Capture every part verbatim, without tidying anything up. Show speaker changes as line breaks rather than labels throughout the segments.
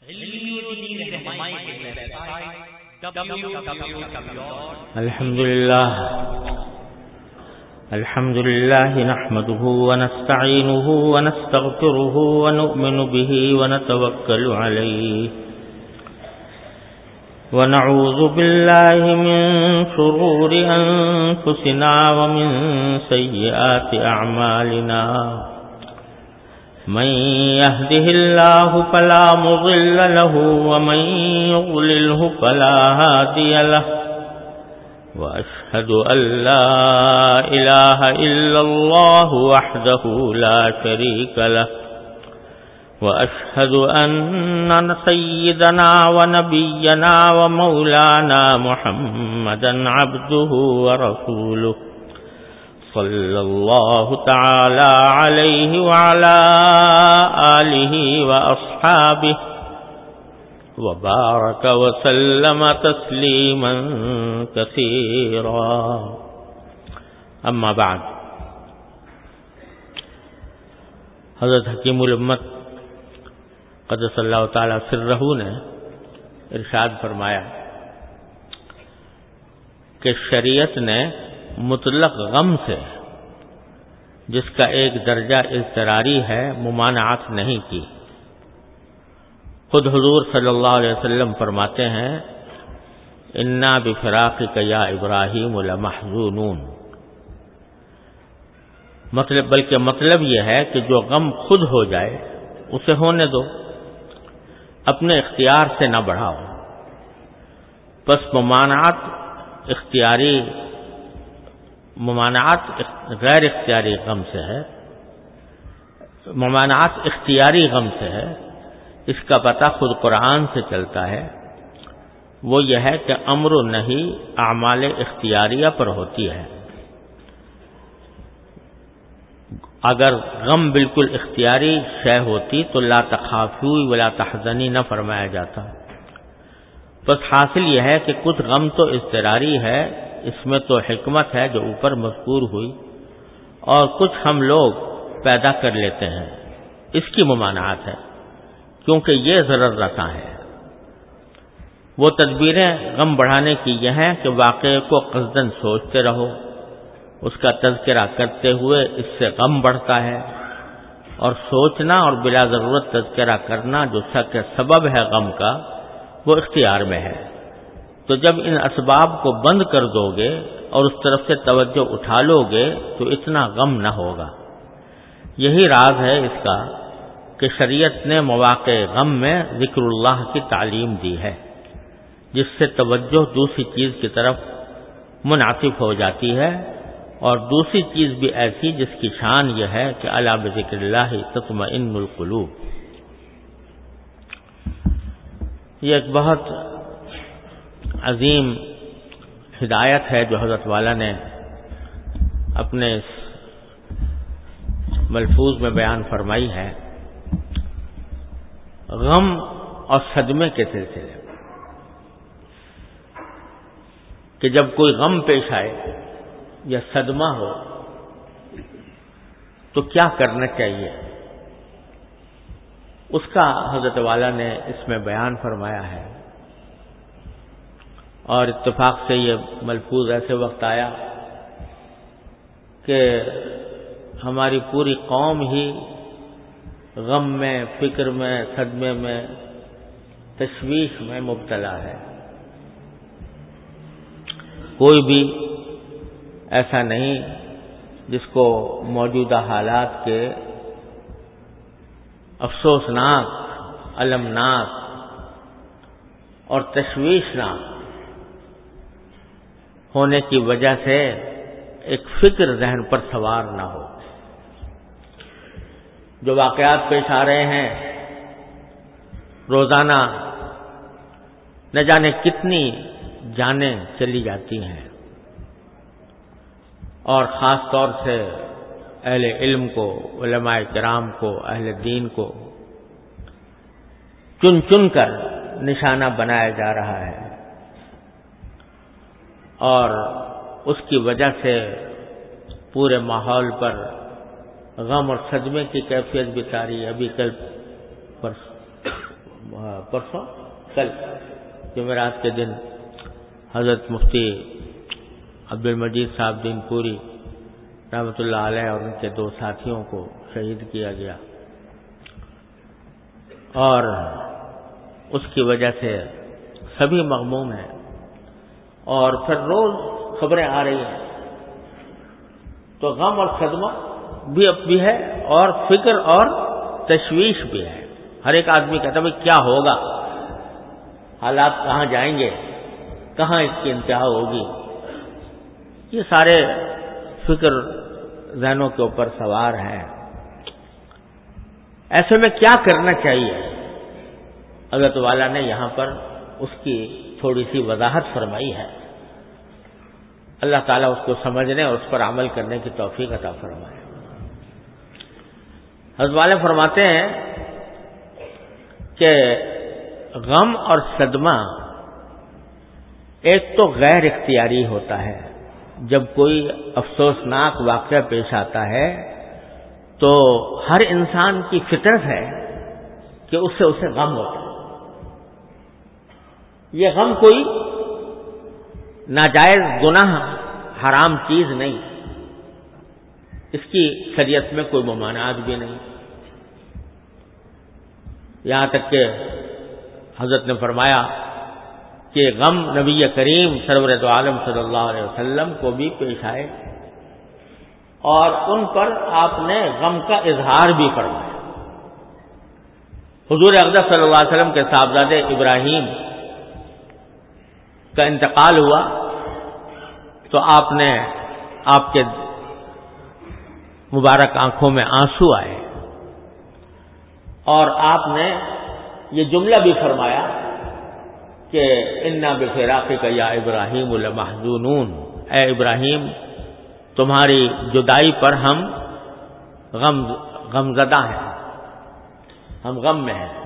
الحمد لله الحمد لله نحمده ونستعينه ونستغفره ونؤمن به ونتوكل عليه ونعوذ بالله من شرور أنفسنا ومن سيئات أعمالنا من يهده الله فلا مضل له ومن يضلله فلا هادي له وأشهد أن لا إله إلا الله وحده لا شريك له وأشهد أن سيدنا ونبينا ومولانا محمدا عبده ورسوله صلى الله تعالى عليه وعلى آله وأصحابه وبارك وسلم تسليما كثيرا أما بعد حضرت حکیم الامت قدس اللہ تعالی سرہ نے ارشاد فرمایا کہ شریعت نے مطلق غم سے جس کا ایک درجہ اضطراری ہے ممانعت نہیں کی۔ خود حضور صلی اللہ علیہ وسلم فرماتے ہیں انا بفراقک یا ابراہیم لمحزونون، مطلب بلکہ مطلب یہ ہے کہ جو غم خود ہو جائے اسے ہونے دو، اپنے اختیار سے نہ بڑھاؤ۔ پس ممانعت اختیاری ممانعت غیر اختیاری غم سے ہے، ممانعت اختیاری غم سے ہے، اس کا پتہ خود قرآن سے چلتا ہے۔ وہ یہ ہے کہ امر و نہی اعمال اختیاریہ پر ہوتی ہے۔ اگر غم بالکل اختیاری شے ہوتی تو لا تخافوا ولا تحزنی نہ فرمایا جاتا۔ بس حاصل یہ ہے کہ کچھ غم تو اضطراری ہے، اس میں تو حکمت ہے جو اوپر مذکور ہوئی، اور کچھ ہم لوگ پیدا کر لیتے ہیں، اس کی ممانعت ہے کیونکہ یہ ضرر رساں ہے۔ وہ تدبیریں غم بڑھانے کی یہ ہیں کہ واقعے کو قصداً سوچتے رہو، اس کا تذکرہ کرتے ہوئے اس سے غم بڑھتا ہے، اور سوچنا اور بلا ضرورت تذکرہ کرنا جو سبب ہے غم کا وہ اختیار میں ہے۔ تو جب ان اسباب کو بند کر دو گے اور اس طرف سے توجہ اٹھا لو گے تو اتنا غم نہ ہوگا۔ یہی راز ہے اس کا کہ شریعت نے مواقع غم میں ذکر اللہ کی تعلیم دی ہے، جس سے توجہ دوسری چیز کی طرف منعطف ہو جاتی ہے، اور دوسری چیز بھی ایسی جس کی شان یہ ہے کہ الا بذکر اللہ تطمئن القلوب۔ یہ ایک بہت عظیم ہدایت ہے جو حضرت والا نے اپنے اس ملفوظ میں بیان فرمائی ہے۔ غم اور صدمے کے سلسلے کہ جب کوئی غم پیش آئے یا صدمہ ہو تو کیا کرنا چاہیے، اس کا حضرت والا نے اس میں بیان فرمایا ہے۔ اور اتفاق سے یہ ملفوظ ایسے وقت آیا کہ ہماری پوری قوم ہی غم میں، فکر میں، صدمے میں، تشویش میں مبتلا ہے۔ کوئی بھی ایسا نہیں جس کو موجودہ حالات کے افسوسناک، المناک اور تشویشناک ہونے کی وجہ سے ایک فکر ذہن پر سوار نہ ہو۔ جو واقعات پیش آ رہے ہیں روزانہ، نہ جانے کتنی جانیں چلی جاتی ہیں، اور خاص طور سے اہل علم کو، علماء کرام کو، اہل دین کو چن چن کر نشانہ بنایا جا رہا ہے، اور اس کی وجہ سے پورے ماحول پر غم اور صدمے کی کیفیت بھی تاری ابھی کل پر پرسوں کل جمعرات کے دن حضرت مفتی عبد المجید صاحب دین پوری رحمۃ اللہ علیہ اور ان کے دو ساتھیوں کو شہید کیا گیا، اور اس کی وجہ سے سبھی مغموم ہیں، اور پھر روز خبریں آ رہی ہیں، تو غم اور صدمہ بھی اب بھی ہے، اور فکر اور تشویش بھی ہے۔ ہر ایک آدمی کہتا ہے کیا ہوگا، حالات کہاں جائیں گے، کہاں اس کی انتہا ہوگی، یہ سارے فکر ذہنوں کے اوپر سوار ہیں۔ ایسے میں کیا کرنا چاہیے؟ حضرت والا نے یہاں پر اس کی تھوڑی سی وضاحت فرمائی ہے۔ اللہ تعالیٰ اس کو سمجھنے اور اس پر عمل کرنے کی توفیق عطا فرمائے۔ حضرت والے فرماتے ہیں کہ غم اور صدمہ ایک تو غیر اختیاری ہوتا ہے، جب کوئی افسوسناک واقعہ پیش آتا ہے تو ہر انسان کی فطرت ہے کہ اس سے اسے غم ہوتا ہے۔ یہ غم کوئی ناجائز گناہ حرام چیز نہیں، اس کی شریعت میں کوئی ممانعت بھی نہیں، یہاں تک کہ حضرت نے فرمایا کہ غم نبی کریم سرور دو عالم صلی اللہ علیہ وسلم کو بھی پیش آئے، اور ان پر آپ نے غم کا اظہار بھی فرمایا۔ حضور اقدس صلی اللہ علیہ وسلم کے صاحبزادے ابراہیم کا انتقال ہوا تو آپ نے آپ کے مبارک آنکھوں میں آنسو آئے، اور آپ نے یہ جملہ بھی فرمایا کہ انا بفراقک یا ابراہیم لمحزونون، اے ابراہیم تمہاری جدائی پر ہم غم غمزدہ ہیں، ہم غم میں ہیں۔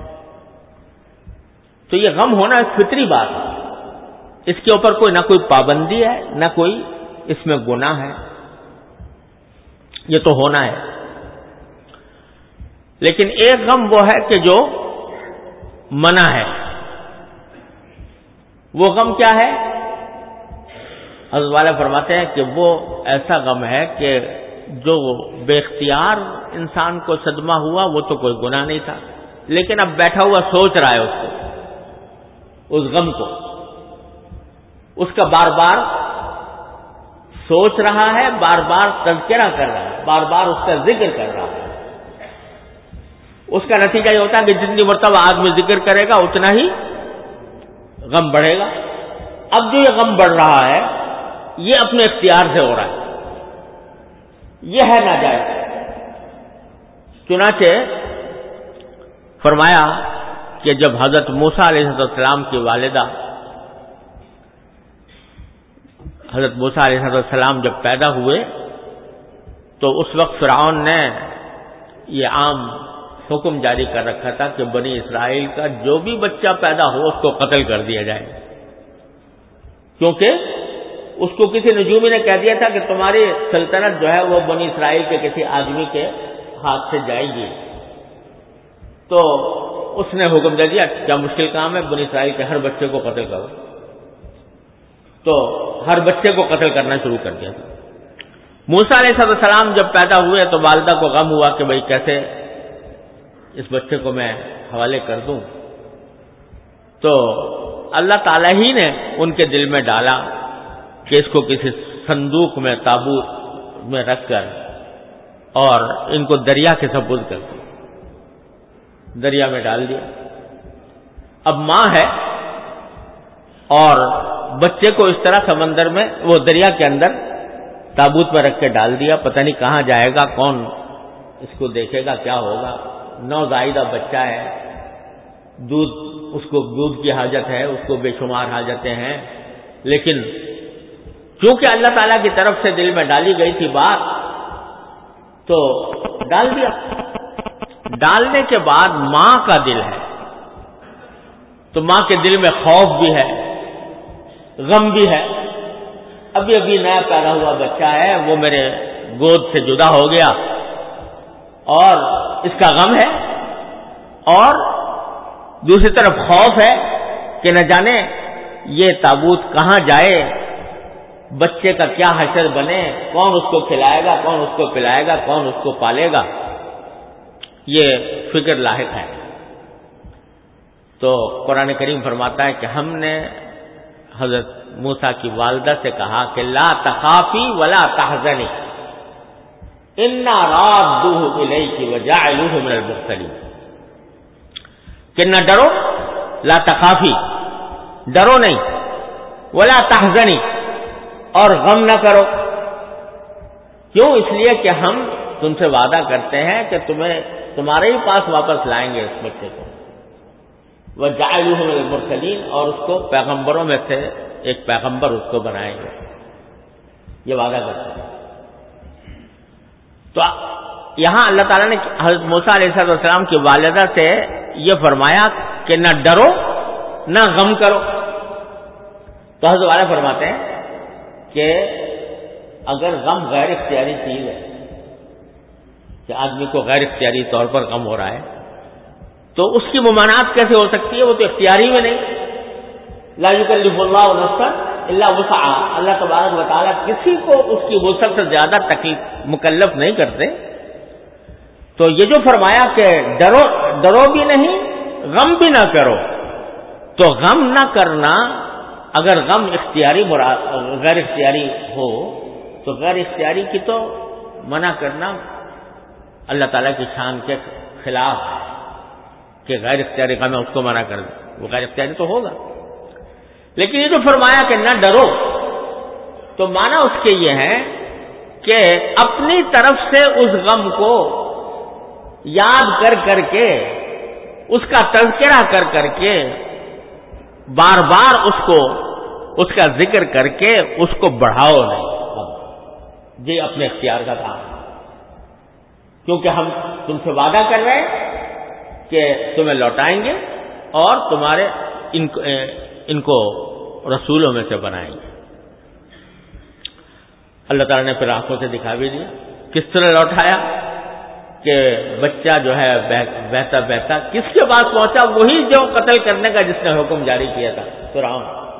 تو یہ غم ہونا ایک فطری بات ہے، اس کے اوپر کوئی نہ کوئی پابندی ہے، نہ کوئی اس میں گناہ ہے، یہ تو ہونا ہے۔ لیکن ایک غم وہ ہے کہ جو منع ہے، وہ غم کیا ہے؟ حضرت والا فرماتے ہیں کہ وہ ایسا غم ہے کہ جو بے اختیار انسان کو صدمہ ہوا وہ تو کوئی گناہ نہیں تھا، لیکن اب بیٹھا ہوا سوچ رہا ہے اس کو، اس غم کو، اس کا بار بار سوچ رہا ہے، بار بار تذکرہ کر رہا ہے، بار بار اس کا ذکر کر رہا ہے۔ اس کا نتیجہ یہ ہوتا ہے کہ جتنی مرتبہ آدمی ذکر کرے گا اتنا ہی غم بڑھے گا۔ اب جو یہ غم بڑھ رہا ہے یہ اپنے اختیار سے ہو رہا ہے، یہ ہے ناجائز۔ چنانچہ فرمایا کہ جب حضرت موسیٰ علیہ السلام کی والدہ حضرت موسیٰ علیہ السلام جب پیدا ہوئے تو اس وقت فرعون نے یہ عام حکم جاری کر رکھا تھا کہ بنی اسرائیل کا جو بھی بچہ پیدا ہو اس کو قتل کر دیا جائے، کیونکہ اس کو کسی نجومی نے کہہ دیا تھا کہ تمہاری سلطنت جو ہے وہ بنی اسرائیل کے کسی آدمی کے ہاتھ سے جائے گی۔ تو اس نے حکم دے دیا کیا مشکل کام ہے، بنی اسرائیل کے ہر بچے کو قتل کرو، تو ہر بچے کو قتل کرنا شروع کر دیا تھا۔ موسیٰ علیہ السلام جب پیدا ہوئے تو والدہ کو غم ہوا کہ بھئی کیسے اس بچے کو میں حوالے کر دوں، تو اللہ تعالیٰ ہی نے ان کے دل میں ڈالا کہ اس کو کسی صندوق میں تابوت میں رکھ کر اور ان کو دریا کے سپرد کر دیا، دریا میں ڈال دیا۔ اب ماں ہے اور بچے کو اس طرح سمندر میں وہ دریا کے اندر تابوت میں رکھ کے ڈال دیا، پتہ نہیں کہاں جائے گا، کون اس کو دیکھے گا، کیا ہوگا۔ نوزائیدہ بچہ ہے، دودھ اس کو دودھ کی حاجت ہے، اس کو بے شمار حاجتیں ہیں، لیکن چونکہ اللہ تعالیٰ کی طرف سے دل میں ڈالی گئی تھی بات تو ڈال دیا۔ ڈالنے کے بعد ماں کا دل ہے تو ماں کے دل میں خوف بھی ہے، غم بھی ہے، ابھی ابھی نیا پیدا ہوا بچہ ہے، وہ میرے گود سے جدا ہو گیا اور اس کا غم ہے، اور دوسری طرف خوف ہے کہ نہ جانے یہ تابوت کہاں جائے، بچے کا کیا حشر بنے، کون اس کو کھلائے گا، کون اس کو پلائے گا، کون اس کو پالے گا، یہ فکر لاحق ہے۔ تو قرآن کریم فرماتا ہے کہ ہم نے حضرت موسیٰ کی والدہ سے کہا کہ لا تخافی ولا تحزنی انا رادوہ الیک وجاعلوہ من المرسلین، کہ نہ ڈرو، لا تخافی ڈرو نہیں، ولا تحزنی اور غم نہ کرو، کیوں؟ اس لیے کہ ہم تم سے وعدہ کرتے ہیں کہ تمہیں تمہارے ہی پاس واپس لائیں گے اس بچے کو، وجعلوہ من المرسلین، اور اس کو پیغمبروں میں سے ایک پیغمبر اس کو بنائیں گے، یہ وعدہ کرتے ہیں۔ تو یہاں اللہ تعالیٰ نے حضرت موسیٰ علیہ السلام کی والدہ سے یہ فرمایا کہ نہ ڈرو نہ غم کرو۔ تو حضرت والا فرماتے ہیں کہ اگر غم غیر اختیاری چیز ہے کہ آدمی کو غیر اختیاری طور پر غم ہو رہا ہے تو اس کی ممانعت کیسے ہو سکتی ہے؟ وہ تو اختیاری میں نہیں، لا یکلف اللہ نفسا الا وسعها، اللہ تبارک و تعالیٰ کسی کو اس کی وسعت سے زیادہ تکلیف مکلف نہیں کرتے۔ تو یہ جو فرمایا کہ ڈرو ڈرو بھی نہیں غم بھی نہ کرو، تو غم نہ کرنا، اگر غم اختیاری غیر اختیاری ہو تو غیر اختیاری کی تو منع کرنا اللہ تعالیٰ کی شان کے خلاف ہے کہ غیر اختیاری غم ہے اس کو منع کر دے، وہ غیر اختیاری تو ہوگا۔ لیکن یہ جو فرمایا کہ نہ ڈرو، تو معنی اس کے یہ ہے کہ اپنی طرف سے اس غم کو یاد کر کر کے، اس کا تذکرہ کر کر کے، بار بار اس کو اس کا ذکر کر کے اس کو بڑھاؤ نہیں، یہ اپنے اختیار کا کام ہے، کیونکہ ہم تم سے وعدہ کر رہے ہیں کہ تمہیں لوٹائیں گے اور تمہارے ان کو, ان کو رسولوں میں سے بنائیں گے۔ اللہ تعالیٰ نے پھر آنکھوں سے دکھا بھی دیا کس طرح لوٹایا کہ بچہ جو ہے بہتا بہتا کس کے پاس پہنچا؟ وہی جو قتل کرنے کا جس نے حکم جاری کیا تھا، فرعون۔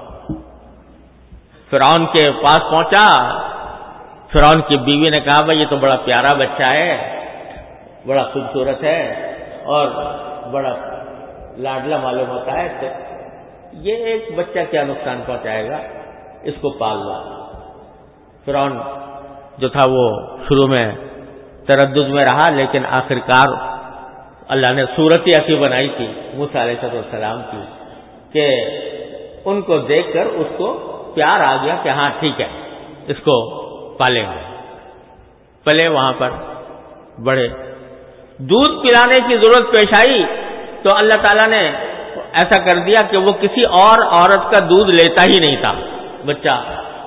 فرعون کے پاس پہنچا، فرعون کی بیوی نے کہا بھائی یہ تو بڑا پیارا بچہ ہے، بڑا خوبصورت ہے اور بڑا لاڈلا معلوم ہوتا ہے، تو یہ ایک بچہ کیا نقصان پہنچائے گا، اس کو پال لو۔ فرعون جو تھا وہ شروع میں تردد میں رہا، لیکن آخر کار اللہ نے صورت ایسی بنائی تھی موسیٰ علیہ السلام کی کہ ان کو دیکھ کر اس کو پیار آ گیا کہ ہاں ٹھیک ہے اس کو پالیں گے۔ پلے وہاں پر بڑے، دودھ پلانے کی ضرورت پیش آئی تو اللہ تعالیٰ نے ایسا کر دیا کہ وہ کسی اور عورت کا دودھ لیتا ہی نہیں تھا بچہ۔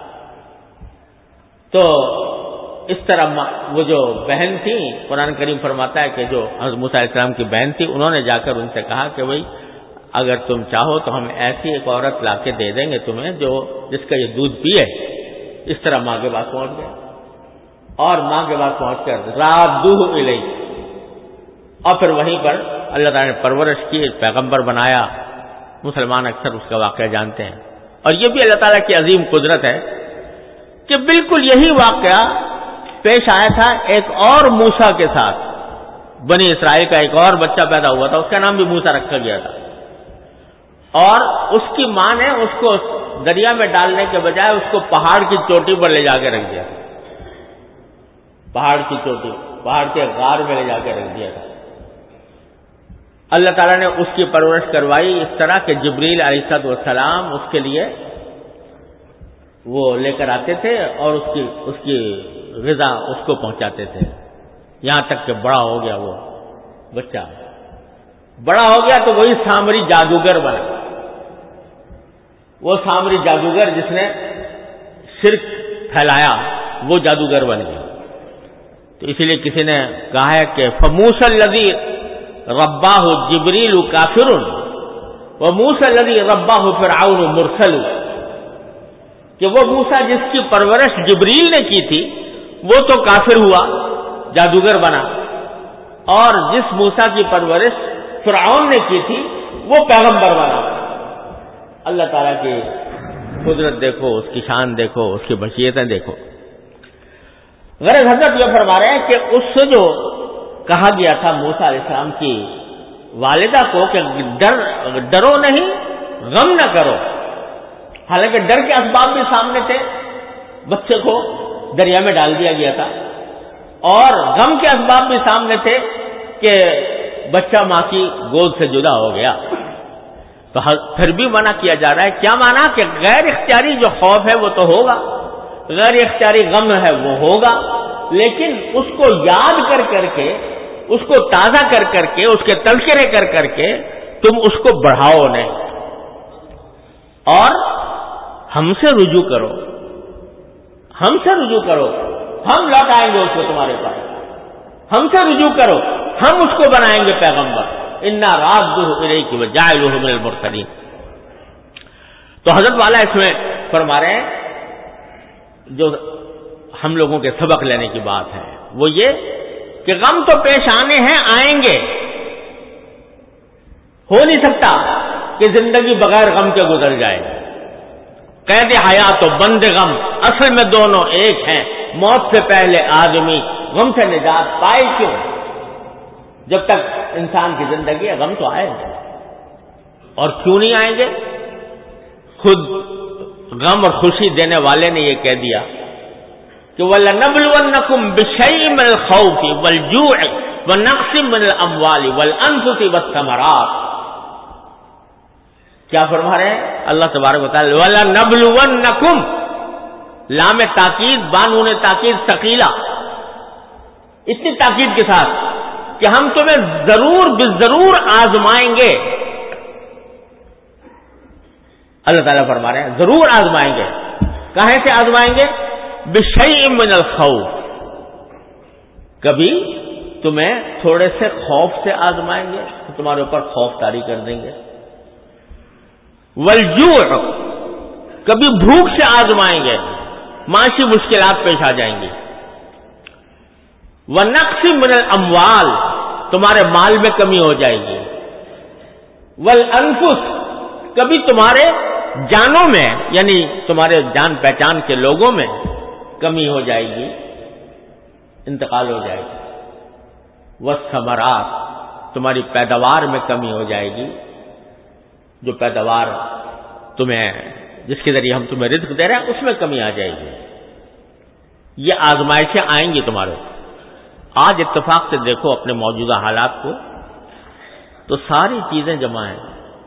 تو اس طرح وہ جو بہن تھی، قرآن کریم فرماتا ہے کہ جو حضرت موسیٰ علیہ السلام کی بہن تھی، انہوں نے جا کر ان سے کہا کہ بھائی اگر تم چاہو تو ہم ایسی ایک عورت لا کے دے دیں گے تمہیں جو جس کا یہ دودھ پیے۔ اس طرح ماں کے پاس پہنچ گئے اور ماں کے پاس پہنچ کر رادوہ الیک، اور پھر وہیں پر اللہ تعالیٰ نے پرورش کی، پیغمبر بنایا۔ مسلمان اکثر اس کا واقعہ جانتے ہیں، اور یہ بھی اللہ تعالیٰ کی عظیم قدرت ہے کہ بالکل یہی واقعہ پیش آیا تھا ایک اور موسیٰ کے ساتھ۔ بنی اسرائیل کا ایک اور بچہ پیدا ہوا تھا، اس کا نام بھی موسیٰ رکھا گیا تھا، اور اس کی ماں نے اس کو دریا میں ڈالنے کے بجائے اس کو پہاڑ کی چوٹی پر لے جا کے رکھ دیا تھا، پہاڑ کی چوٹی، پہاڑ کے غار میں لے جا کے رکھ دیا تھا۔ اللہ تعالیٰ نے اس کی پرورش کروائی اس طرح کہ جبریل علیہ السلام اس کے لیے وہ لے کر آتے تھے اور اس کی اس کی غذا اس کو پہنچاتے تھے، یہاں تک کہ بڑا ہو گیا وہ بچہ۔ بڑا ہو گیا تو وہی سامری جادوگر بنا، وہ سامری جادوگر جس نے شرک پھیلایا وہ جادوگر بن گیا۔ تو اسی لیے کسی نے کہا ہے کہ فموسیٰ الذی رباہ جبریل کافر وموسیٰ الذی رباہ فرعون مرسل، کہ وہ موسیٰ جس کی پرورش جبریل نے کی تھی وہ تو کافر ہوا، جادوگر بنا، اور جس موسیٰ کی پرورش فرعون نے کی تھی وہ پیغمبر بنا. اللہ تعالیٰ کی قدرت دیکھو، اس کی شان دیکھو، اس کی مشیتیں دیکھو. غرض حضرت یہ فرما رہے ہیں کہ اس سے جو کہا گیا تھا موسیٰ علیہ السلام کی والدہ کو کہ ڈر ڈرو نہیں، غم نہ کرو، حالانکہ ڈر کے اسباب بھی سامنے تھے، بچے کو دریا میں ڈال دیا گیا تھا، اور غم کے اسباب بھی سامنے تھے کہ بچہ ماں کی گود سے جدا ہو گیا. تو پھر بھی منع کیا جا رہا ہے. کیا مانا کہ غیر اختیاری جو خوف ہے وہ تو ہوگا، غیر اختیاری غم ہے وہ ہوگا، لیکن اس کو یاد کر کر کے، اس کو تازہ کر کر کے، اس کے تذکرے کر کر کے تم اس کو بڑھاؤ نہیں، اور ہم سے رجوع کرو، ہم سے رجوع کرو، ہم لوٹائیں گے اس کو تمہارے پاس، ہم سے رجوع کرو، ہم اس کو بنائیں گے پیغمبر. انا رادوہ الیک وجاعلوہ من المرسلین. تو حضرت والا اس میں فرما رہے ہیں جو ہم لوگوں کے سبق لینے کی بات ہے وہ یہ کہ غم تو پیش آنے ہیں، آئیں گے. ہو نہیں سکتا کہ زندگی بغیر غم کے گزر جائے. قید حیات و بند غم اصل میں دونوں ایک ہیں. موت سے پہلے آدمی غم سے نجات پائے کیوں؟ جب تک انسان کی زندگی ہے غم تو آئے گا. اور کیوں نہیں آئیں گے؟ خود غم اور خوشی دینے والے نے یہ کہہ دیا کہ وَلَنَبْلُوَنَّكُمْ بِشَيْءٍ مِّنَ الْخَوْفِ وَالْجُوعِ وَنَقْصٍ مِّنَ الْأَمْوَالِ وَالْأَنفُسِ وَالثَّمَرَاتِ. کیا فرما رہے ہیں اللہ تبارک و تعالی؟ وَلَنَبْلُوَنَّكُمْ، لام تاکید، بانون تاکید ثقیلہ، اتنی تاکید کے ساتھ کہ ہم تمہیں ضرور بضرور آزمائیں گے. اللہ تعالیٰ فرما رہے ہیں ضرور آزمائیں گے. کہاں سے آزمائیں گے؟ بشیء من الخوف، کبھی تمہیں تھوڑے سے خوف سے آزمائیں گے، تمہارے اوپر خوف طاری کر دیں گے. والجوع، کبھی بھوک سے آزمائیں گے، معاشی مشکلات پیش آ جائیں گی. وَنَقْصٍ مِّنَ الْأَمْوَالِ، تمہارے مال میں کمی ہو جائے گی. وَالْأَنفُسِ، کبھی تمہارے جانوں میں یعنی تمہارے جان پہچان کے لوگوں میں کمی ہو جائے گی، انتقال ہو جائے گا. وَالثَّمَرَاتِ، تمہاری پیداوار میں کمی ہو جائے گی، جو پیداوار تمہیں جس کے ذریعے ہم تمہیں رزق دے رہے ہیں اس میں کمی آ جائے گی. یہ آزمائشیں آئیں گی تمہارے. آج اتفاق سے دیکھو اپنے موجودہ حالات کو تو ساری چیزیں جمع ہیں.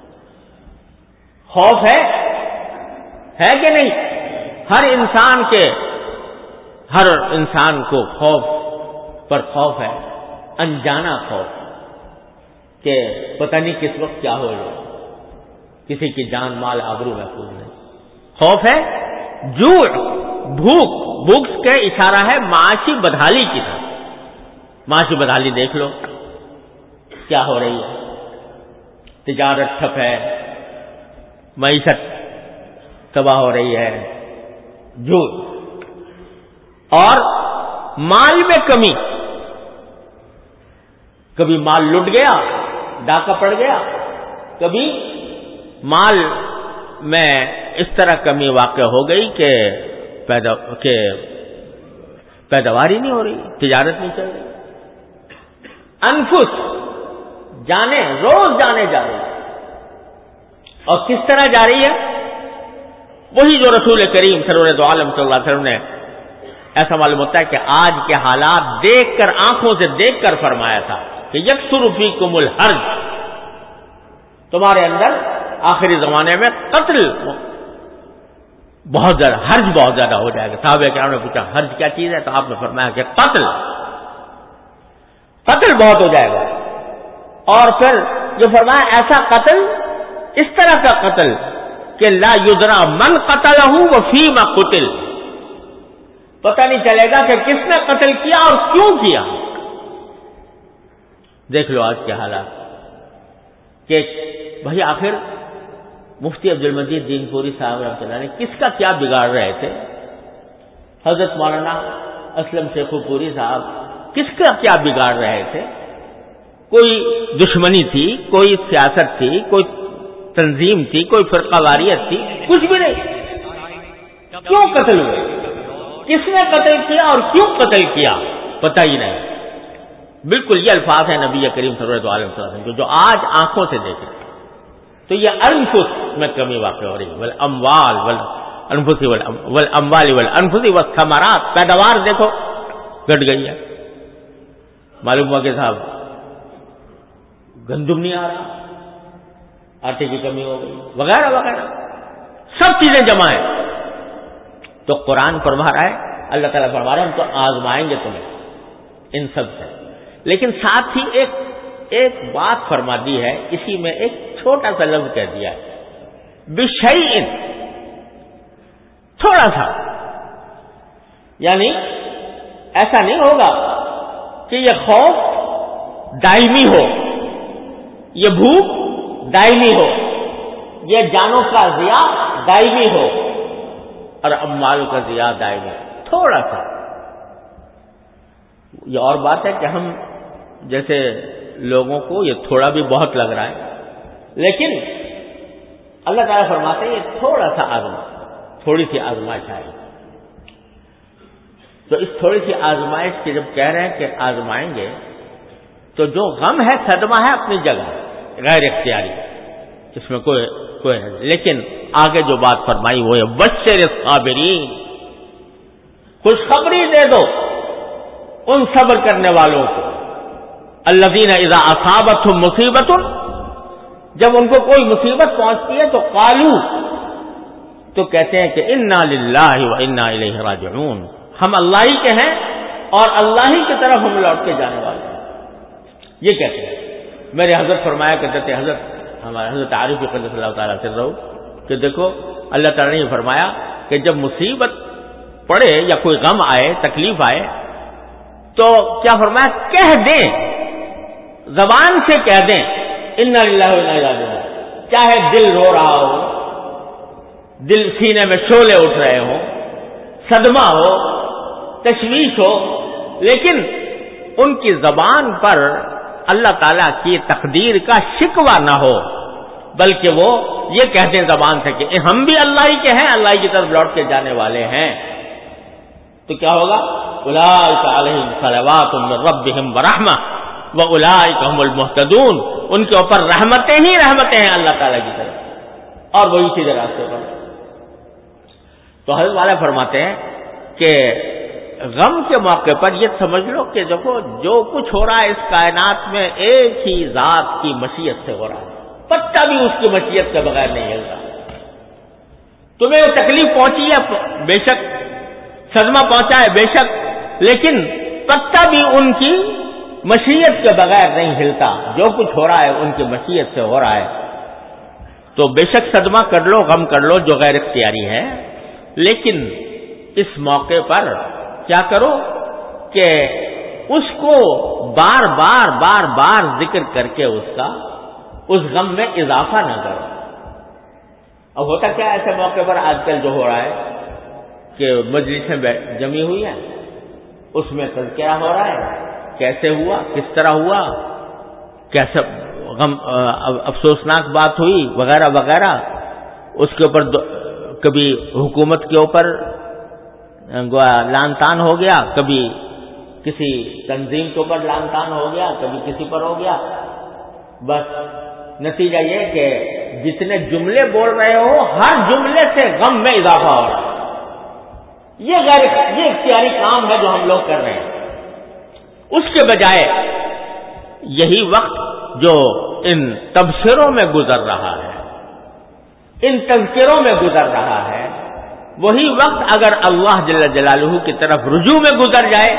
خوف ہے ہے کہ نہیں؟ ہر انسان کے ہر انسان کو خوف پر خوف ہے، انجانا خوف کہ پتہ نہیں کس وقت کیا ہو جائے، کسی کی جان مال آبرو محفوظ نہیں. خوف ہے. جوع، بھوک، بھوک کا اشارہ ہے معاشی بدحالی کی طرف. معاشی بدحالی دیکھ لو کیا ہو رہی ہے، تجارت ٹھپ ہے، معیشت تباہ ہو رہی ہے. جوع اور مال میں کمی، کبھی مال لٹ گیا، ڈاکہ پڑ گیا، کبھی مال میں اس طرح کمی واقع ہو گئی کہ پیدا کہ پیداوار ہی نہیں ہو رہی، تجارت نہیں چل رہی. انفس، جانے روز جانے جا رہی ہے، اور کس طرح جا رہی ہے؟ وہی جو رسول کریم سرور دو عالم صلی اللہ علیہ وسلم نے ایسا معلوم ہوتا ہے کہ آج کے حالات دیکھ کر، آنکھوں سے دیکھ کر فرمایا تھا کہ یکثر فیکم الحرج، تمہارے اندر آخری زمانے میں قتل بہت زیادہ، حرج بہت زیادہ ہو جائے گا. صحابہ کرام نے پوچھا حرج کیا چیز ہے؟ تو آپ نے فرمایا کہ قتل قتل بہت ہو جائے گا. اور پھر جو فرمایا ایسا قتل، اس طرح کا قتل کہ لا یدرا من قتلہ وفیما قتل، پتہ نہیں چلے گا کہ کس نے قتل کیا اور کیوں کیا. دیکھ لو آج کے حالات کہ بھائی آخر مفتی عبد المجید دین پوری صاحب رحمۃ اللہ نے کس کا کیا بگاڑ رہے تھے؟ حضرت مولانا اسلم شیخو پوری صاحب کس کا کیا بگاڑ رہے تھے؟ کوئی دشمنی تھی، کوئی سیاست تھی، کوئی تنظیم تھی، کوئی فرقہ واریت تھی، کچھ بھی نہیں. کیوں قتل ہوئے، کس نے قتل کیا اور کیوں قتل کیا، پتہ ہی نہیں. بالکل یہ الفاظ ہیں نبی کریم صلی اللہ علیہ وسلم کو جو آج آنکھوں سے دیکھیں تو یہ انفس میں کمی واقع ہو رہی ہے. والاموال والانفس والاموال والانفس والثمرات، پیداوار دیکھو گھٹ گئی ہے. معلوم ہوا کہ صاحب گندم نہیں آ رہا، آٹے کی کمی ہو گئی، وغیرہ وغیرہ سب چیزیں جمع ہیں. تو قرآن فرما رہا ہے، اللہ تعالیٰ فرما رہا ہے ہم تو آزمائیں گے تمہیں ان سب سے. لیکن ساتھ ہی ایک ایک بات فرما دی ہے، اسی میں ایک چھوٹا سا لفظ کہہ دیا ہے، بشیء، تھوڑا سا. یعنی ایسا نہیں ہوگا کہ یہ خوف دائمی ہو، یہ بھوک دائمی ہو، یہ جانوں کا ضیاع دائمی ہو اور اموال کا ضیاع دائمی ہو. تھوڑا سا. یہ اور بات ہے کہ ہم جیسے لوگوں کو یہ تھوڑا بھی بہت لگ رہا ہے، لیکن اللہ تعالیٰ فرماتے ہیں یہ تھوڑا سا آزما، تھوڑی سی آزمائش آئے. تو اس تھوڑی سی آزمائش کے جب کہہ رہے ہیں کہ آزمائیں گے، تو جو غم ہے، صدمہ ہے اپنی جگہ غیر اختیاری، اس میں کوئی کوئی ہے. لیکن آگے جو بات فرمائی وہ ہے بشر الصابرین، خوشخبری دے دو ان صبر کرنے والوں کو. الذین اذا اصابتهم مصیبت، جب ان کو کوئی مصیبت پہنچتی ہے تو قالوا، تو کہتے ہیں کہ انا للہ و انا الیہ راجعون، ہم اللہ ہی کے ہیں اور اللہ ہی کی طرف ہم لوٹ کے جانے والے ہیں. یہ کہتے ہیں. میرے حضرت فرمایا کرتے تھے، حضرت ہمارے حضرت عارف قدس اللہ تعالیٰ سے رہو، کہ دیکھو اللہ تعالیٰ نے یہ فرمایا کہ جب مصیبت پڑے یا کوئی غم آئے، تکلیف آئے، تو کیا فرمایا، کہہ دیں، زبان سے کہہ دیں انا للہ و انا الیہ راجعون. چاہے دل رو رہا ہو، دل سینے میں شعلے اٹھ رہے ہوں، صدمہ ہو، تشویش ہو، لیکن ان کی زبان پر اللہ تعالیٰ کی تقدیر کا شکوہ نہ ہو، بلکہ وہ یہ کہتے ہیں زبان سے کہ ہم بھی اللہ ہی کے ہیں، اللہ ہی کی طرف لوٹ کے جانے والے ہیں. تو کیا ہوگا، اولئک علیہم صلوات من ربہم ورحمہ واولئک هم المہتدون، ان کے اوپر رحمتیں ہی رحمتیں ہیں اللہ تعالیٰ کی طرف، اور وہی سیدھے راستے پر. تو حضرت والا فرماتے ہیں کہ غم کے موقع پر یہ سمجھ لو کہ دیکھو جو کچھ ہو رہا ہے اس کائنات میں ایک ہی ذات کی مشیت سے ہو رہا ہے، پتہ بھی اس کی مشیت کے بغیر نہیں ہلتا. تمہیں وہ تکلیف پہنچی ہے بے شک، صدمہ پہنچا ہے بے شک، لیکن پتہ بھی ان کی مشیت کے بغیر نہیں ہلتا. جو کچھ ہو رہا ہے ان کی مشیت سے ہو رہا ہے. تو بے شک صدمہ کر لو، غم کر لو جو غیر اختیاری ہے، لیکن اس موقع پر کیا کرو کہ اس کو بار بار بار بار ذکر کر کے اس کا اس غم میں اضافہ نہ کرو. اب ہوتا کیا ایسے موقع پر آج کل جو ہو رہا ہے کہ مجلسیں جمی ہوئی ہیں، اس میں تذکرہ ہو رہا ہے، کیسے ہوا، کس طرح ہوا، کیسے غم افسوسناک بات ہوئی وغیرہ وغیرہ. اس کے اوپر کبھی حکومت کے اوپر لان تان ہو گیا، کبھی کسی تنظیم کے اوپر لان تان ہو گیا، کبھی کسی پر ہو گیا. بس نتیجہ یہ کہ جتنے جملے بول رہے ہو ہر جملے سے غم میں اضافہ ہو رہا ہے. یہ غیر یہ اختیاری کام ہے جو ہم لوگ کر رہے ہیں. اس کے بجائے یہی وقت جو ان تبصروں میں گزر رہا ہے، ان تذکروں میں گزر رہا ہے، وہی وقت اگر اللہ جل جلالہ کی طرف رجوع میں گزر جائے،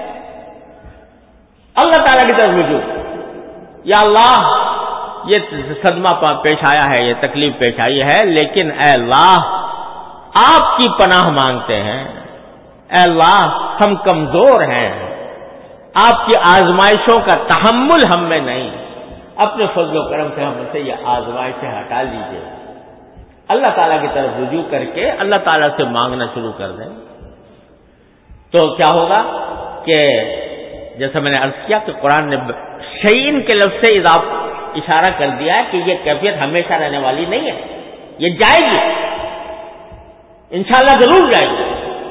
اللہ تعالیٰ کی طرف رجوع، یا اللہ یہ صدمہ پیش آیا ہے، یہ تکلیف پیش آئی ہے، لیکن اے اللہ آپ کی پناہ مانگتے ہیں، اے اللہ ہم کمزور ہیں، آپ کی آزمائشوں کا تحمل ہم میں نہیں، اپنے فضل و کرم سے ہم سے یہ آزمائشیں ہٹا لیجیے. اللہ تعالیٰ کی طرف رجوع کر کے اللہ تعالیٰ سے مانگنا شروع کر دیں. تو کیا ہوگا کہ جیسا میں نے عرض کیا کہ قرآن نے شیئن کے لفظ سے اشارہ کر دیا ہے کہ یہ کیفیت ہمیشہ رہنے والی نہیں ہے، یہ جائے گی، انشاءاللہ ضرور جائے گی۔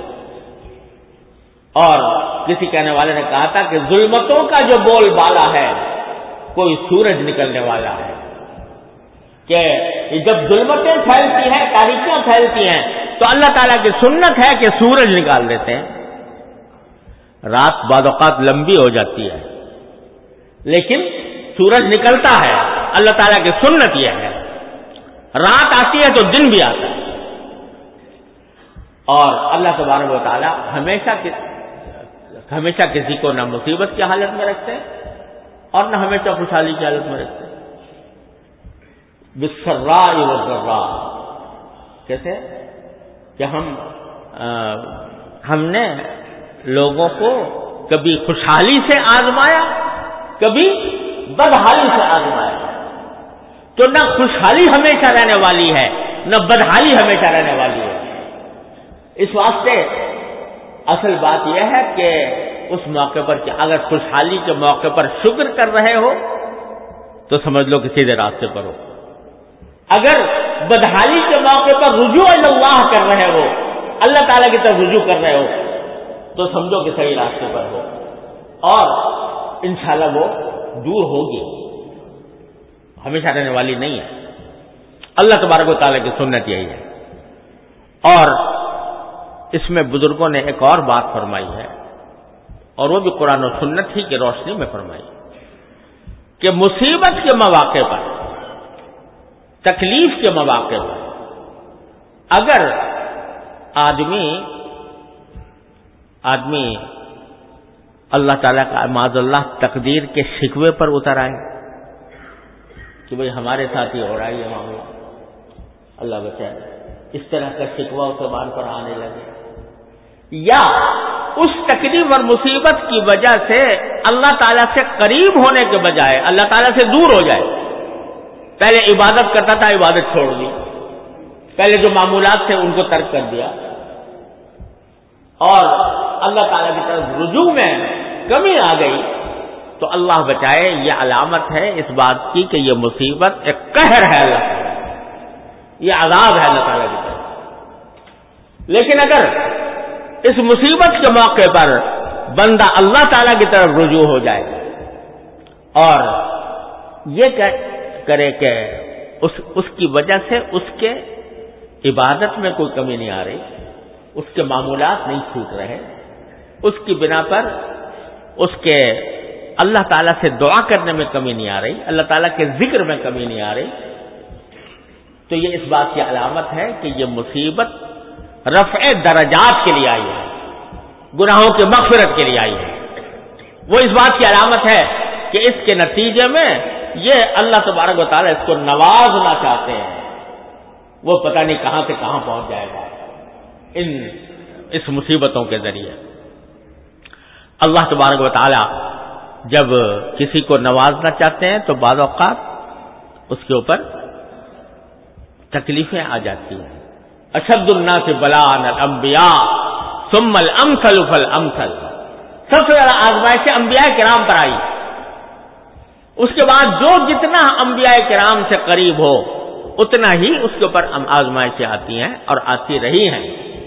اور کسی کہنے والے نے کہا تھا کہ ظلمتوں کا جو بول بالا ہے کوئی سورج نکلنے والا ہے، کہ جب ظلمتیں پھیلتی ہیں، تاریکیاں پھیلتی ہیں، تو اللہ تعالیٰ کی سنت ہے کہ سورج نکال دیتے ہیں۔ رات بعض اوقات لمبی ہو جاتی ہے لیکن سورج نکلتا ہے، اللہ تعالیٰ کی سنت یہ ہے۔ رات آتی ہے تو دن بھی آتا ہے، اور اللہ تبارک و تعالیٰ ہمیشہ ہمیشہ کسی کو نہ مصیبت کی حالت میں رکھتے اور نہ ہمیشہ خوشحالی کی حالت میں رکھتے۔ بالسراء والضراء، کیسے کہ ہم ہم نے لوگوں کو کبھی خوشحالی سے آزمایا، کبھی بدحالی سے آزمایا، تو نہ خوشحالی ہمیشہ رہنے والی ہے نہ بدحالی ہمیشہ رہنے والی ہے۔ اس واسطے اصل بات یہ ہے کہ اس موقع پر کہ اگر خوشحالی کے موقع پر شکر کر رہے ہو تو سمجھ لو کہ سیدھے راستے پر ہو، اگر بدحالی کے موقع پر رجوع اللہ کر رہے ہو، اللہ تعالیٰ کی طرف رجوع کر رہے ہو، تو سمجھو کہ صحیح راستے پر ہو، اور انشاءاللہ وہ دور ہوگی، ہمیشہ رہنے والی نہیں ہے۔ اللہ تبارک و تعالیٰ کی سنت یہی ہے۔ اور اس میں بزرگوں نے ایک اور بات فرمائی ہے، اور وہ بھی قرآن و سنت ہی کی روشنی میں فرمائی، کہ مصیبت کے مواقع پر، تکلیف کے مواقع پر اگر آدمی آدمی اللہ تعالیٰ کا معاذ اللہ تقدیر کے شکوے پر اتر آئے کہ بھئی ہمارے ساتھ ہی ہو رہا ہے یہ معاملہ، اللہ بچائے، اس طرح کا شکوہ اس زبان پر آنے لگے، یا اس تکلیف اور مصیبت کی وجہ سے اللہ تعالیٰ سے قریب ہونے کے بجائے اللہ تعالیٰ سے دور ہو جائے، پہلے عبادت کرتا تھا عبادت چھوڑ دی، پہلے جو معمولات تھے ان کو ترک کر دیا، اور اللہ تعالیٰ کی طرف رجوع میں کمی آ گئی، تو اللہ بچائے یہ علامت ہے اس بات کی کہ یہ مصیبت ایک قہر ہے اللہ تعالیٰ، یہ عذاب ہے اللہ تعالیٰ کی طرف۔ لیکن اگر اس مصیبت کے موقع پر بندہ اللہ تعالیٰ کی طرف رجوع ہو جائے اور یہ کرے کہ اس اس کی وجہ سے اس کے عبادت میں کوئی کمی نہیں آ رہی، اس کے معمولات نہیں چھوٹ رہے، اس کی بنا پر اس کے اللہ تعالیٰ سے دعا کرنے میں کمی نہیں آ رہی، اللہ تعالیٰ کے ذکر میں کمی نہیں آ رہی، تو یہ اس بات کی علامت ہے کہ یہ مصیبت رفع درجات کے لیے آئی ہے، گناہوں کی مغفرت کے لیے آئی ہے۔ وہ اس بات کی علامت ہے کہ اس کے نتیجے میں یہ اللہ تبارک و تعالیٰ اس کو نوازنا چاہتے ہیں، وہ پتہ نہیں کہاں سے کہاں پہنچ جائے گا ان اس مصیبتوں کے ذریعے۔ اللہ تبارک و تعالیٰ جب کسی کو نوازنا چاہتے ہیں تو بعض اوقات اس کے اوپر تکلیفیں آ جاتی ہیں۔ اشد الناس بلاء الانبیاء ثم الامثل فالامثل، سب سے زیادہ آزمائشیں انبیاء کرام پر آئی، اس کے بعد جو جتنا انبیاء کرام سے قریب ہو اتنا ہی اس کے اوپر آزمائشیں آتی ہیں اور آتی رہی ہیں۔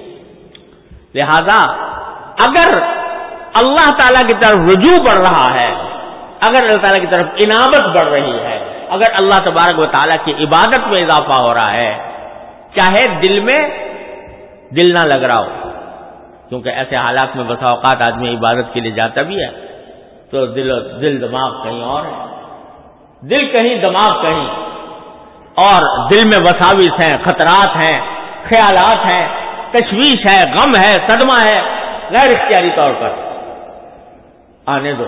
لہذا اگر اللہ تعالیٰ کی طرف رجوع بڑھ رہا ہے، اگر اللہ تعالیٰ کی طرف انابت بڑھ رہی ہے، اگر اللہ تبارک و تعالیٰ کی عبادت میں اضافہ ہو رہا ہے، چاہے دل میں دل نہ لگ رہا ہو، کیونکہ ایسے حالات میں بسا اوقات آدمی عبادت کے لیے جاتا بھی ہے تو دل دل دماغ کہیں اور ہے، دل کہیں دماغ کہیں، اور دل میں وساوس ہیں، خطرات ہیں، خیالات ہیں، تشویش ہے، غم ہے، صدمہ ہے، غیر اختیاری طور پر آنے دو،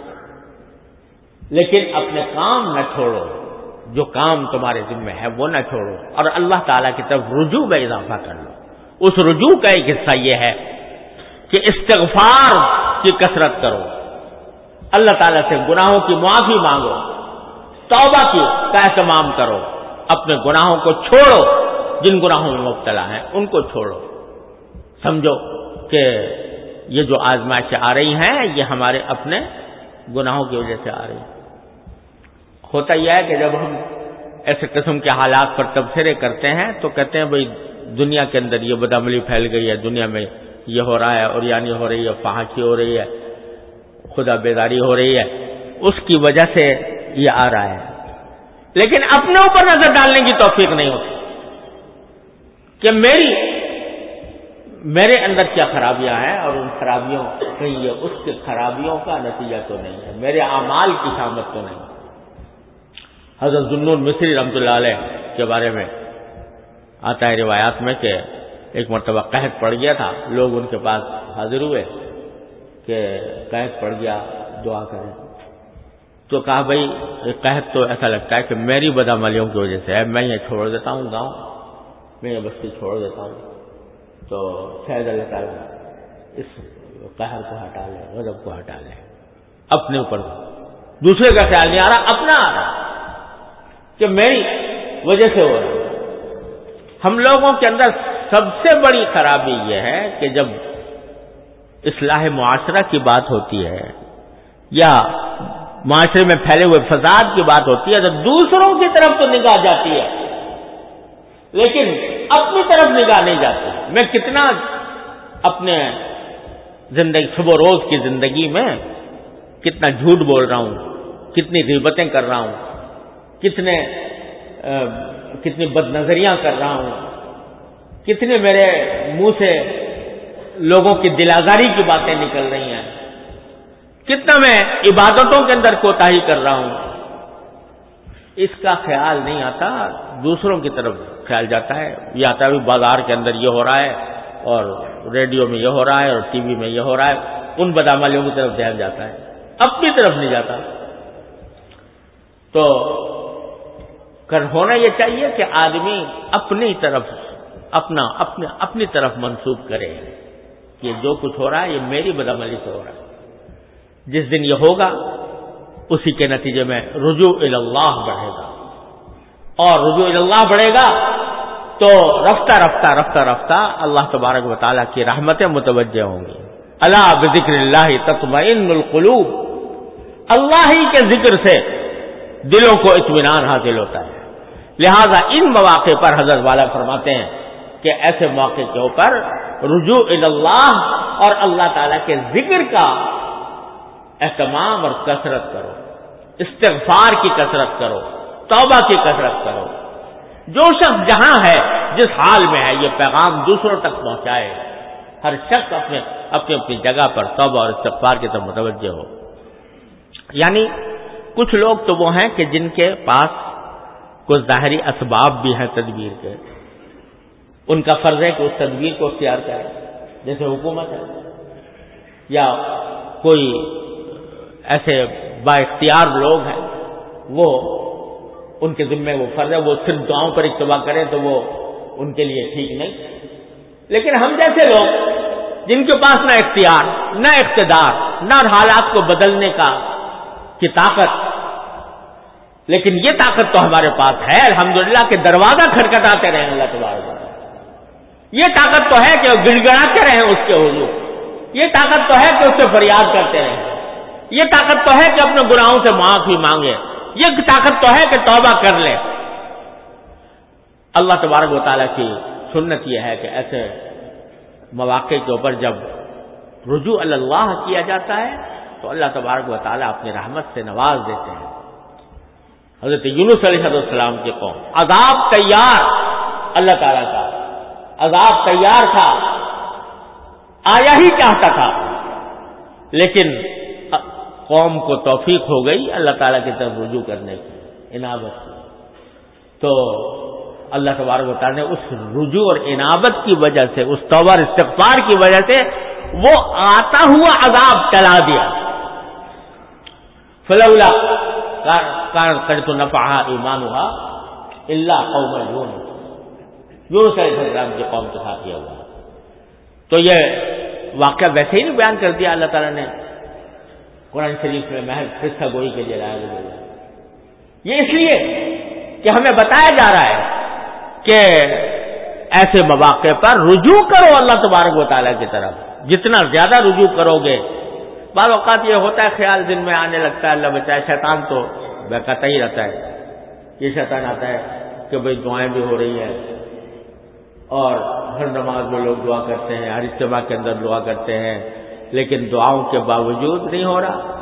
لیکن اپنے کام نہ چھوڑو، جو کام تمہارے ذمہ ہے وہ نہ چھوڑو، اور اللہ تعالیٰ کی طرف رجوع میں اضافہ کر لو۔ اس رجوع کا ایک حصہ یہ ہے کہ استغفار کی کثرت کرو، اللہ تعالیٰ سے گناہوں کی معافی مانگو، توبہ کی کا اہتمام کرو، اپنے گناہوں کو چھوڑو، جن گناہوں میں مبتلا ہیں ان کو چھوڑو، سمجھو کہ یہ جو آزمائشیں آ رہی ہیں یہ ہمارے اپنے گناہوں کی وجہ سے آ رہی ہیں، ہوتا یہ ہے کہ جب ہم ایسے قسم کے حالات پر تبصرے کرتے ہیں تو کہتے ہیں بھئی دنیا کے اندر یہ بدعملی پھیل گئی ہے، دنیا میں یہ ہو رہا ہے، اور یعنی ہو رہی ہے، فحاشی ہو رہی ہے، خدا بیداری ہو رہی ہے، اس کی وجہ سے یہ آ رہا ہے. لیکن اپنے اوپر نظر ڈالنے کی توفیق نہیں ہوتی کہ میری میرے اندر کیا خرابیاں ہیں، اور ان خرابیوں کہیں یہ اس کے خرابیوں کا نتیجہ تو نہیں ہے، میرے اعمال کی شامت تو نہیں. حضرت ذوالنون مصری رحمۃ اللہ علیہ کے بارے میں آتا ہے روایات میں کہ ایک مرتبہ قحط پڑ گیا تھا، لوگ ان کے پاس حاضر ہوئے کہ قحط پڑ گیا، دعا کریں. تو کہا بھائی قحط تو ایسا لگتا ہے کہ میری بدعملیوں کی وجہ سے ہے، میں یہ چھوڑ دیتا ہوں گاؤں، میں یہ بستی چھوڑ دیتا ہوں، تو شاید اللہ تعالیٰ اس قہر کو ہٹا لے، غضب کو ہٹا لے. اپنے اوپر دوسرے کا خیال نہیں آ رہا، اپنا آ رہا کہ میری وجہ سے ہو رہا. ہم لوگوں کے اندر سب سے بڑی خرابی یہ ہے کہ جب اصلاح معاشرہ کی بات ہوتی ہے یا معاشرے میں پھیلے ہوئے فساد کی بات ہوتی ہے تو دوسروں کی طرف تو نگاہ جاتی ہے لیکن اپنی طرف نگاہ نہیں جاتی. میں کتنا اپنے زندگی صبح روز کی زندگی میں کتنا جھوٹ بول رہا ہوں، کتنی غیبتیں کر رہا ہوں، کتنے کتنی بد نظریاں کر رہا ہوں، کتنے میرے منہ سے لوگوں کی دل آزاری کی باتیں نکل رہی ہیں، کتنا میں عبادتوں کے اندر کوتاہی کر رہا ہوں. اس کا خیال نہیں آتا، دوسروں کی طرف خیال جاتا ہے. یہ آتا ہے بازار کے اندر یہ ہو رہا ہے، اور ریڈیو میں یہ ہو رہا ہے، اور ٹی وی میں یہ ہو رہا ہے. ان بدعملیوں کی طرف دھیان جاتا ہے، اپنی طرف نہیں جاتا. تو کر ہونا یہ چاہیے کہ آدمی اپنی طرف اپنا اپنے اپنی طرف منسوب کرے کہ جو کچھ ہو رہا ہے یہ میری بدعملی سے ہو رہا ہے. جس دن یہ ہوگا اسی کے نتیجے میں رجوع الی اللہ بڑھے گا، اور رجوع الی اللہ بڑھے گا تو رفتہ رفتہ رفتہ رفتہ اللہ تبارک و تعالیٰ کی رحمتیں متوجہ ہوں گی. الا بذکر اللہ تطمئن القلوب، اللہ ہی کے ذکر سے دلوں کو اطمینان حاصل ہوتا ہے. لہذا ان مواقع پر حضرت والا فرماتے ہیں کہ ایسے موقع کے اوپر رجوع الی اللہ اور اللہ تعالیٰ کے ذکر کا اہتمام اور کثرت کرو، استغفار کی کثرت کرو، توبہ کی کثرت کرو. جو شخص جہاں ہے، جس حال میں ہے، یہ پیغام دوسروں تک پہنچائے. ہر شخص اپنے اپنی اپنی جگہ پر توبہ اور استغفار کی طرف متوجہ ہو. یعنی کچھ لوگ تو وہ ہیں کہ جن کے پاس کوئی ظاہری اسباب بھی ہیں تدبیر کے، ان کا فرض ہے کہ اس تدبیر کو اختیار کرے، جیسے حکومت ہے یا کوئی ایسے با اختیار لوگ ہیں، وہ ان کے ذمے وہ فرض ہے، وہ صرف دعاؤں پر اکتفا کریں تو وہ ان کے لیے ٹھیک نہیں. لیکن ہم جیسے لوگ جن کے پاس نہ اختیار، نہ اقتدار، نہ حالات کو بدلنے کا کی طاقت، لیکن یہ طاقت تو ہمارے پاس ہے الحمدللہ کہ دروازہ کھٹکھٹاتے رہیں اللہ تبارک و تعالیٰ. یہ طاقت تو ہے کہ گڑ گڑاتے رہیں اس کے حضور، یہ طاقت تو ہے کہ اس سے فریاد کرتے رہیں، یہ طاقت تو ہے کہ اپنے گناہوں سے معافی مانگے، یہ طاقت تو ہے کہ توبہ کر لے. اللہ تبارک و تعالیٰ کی سنت یہ ہے کہ ایسے مواقع کے اوپر جب رجوع اللہ کیا جاتا ہے تو اللہ تبارک و تعالیٰ اپنی رحمت سے نواز دیتے ہیں. حضرت یونس علیہ السلام کی قوم، عذاب تیار، اللہ تعالیٰ کا عذاب تیار تھا، آیا ہی چاہتا تھا، لیکن قوم کو توفیق ہو گئی اللہ تعالیٰ کی طرف رجوع کرنے کی، انابت کی. تو اللہ تبارک و تعالیٰ نے اس رجوع اور انابت کی وجہ سے، اس توبہ اور استغفار کی وجہ سے وہ آتا ہوا عذاب ٹلا دیا. فلولا كانت قرية نفعها ایمانها الا قوم یونس، یونس علیہ السلام کی قوم کے ساتھ یہ ہوا. تو یہ واقعہ ویسے ہی نہیں بیان کر دیا اللہ تعالیٰ نے قرآن شریف میں، محض قصہ گوئی کے لیے لایا گیا. یہ اس لیے کہ ہمیں بتایا جا رہا ہے کہ ایسے مواقع پر رجوع کرو اللہ تبارک و تعالیٰ کی طرف. جتنا زیادہ رجوع کرو گے، بعض اوقات یہ ہوتا ہے خیال دل میں آنے لگتا ہے، اللہ بچائے شیطان تو بہکاتا ہی رہتا ہے. یہ شیطان آتا ہے کہ بھئی دعائیں بھی ہو رہی ہیں اور ہر نماز میں لوگ دعا کرتے ہیں، ہر اجتماع کے اندر دعا کرتے ہیں، لیکن دعاؤں کے باوجود نہیں ہو رہا.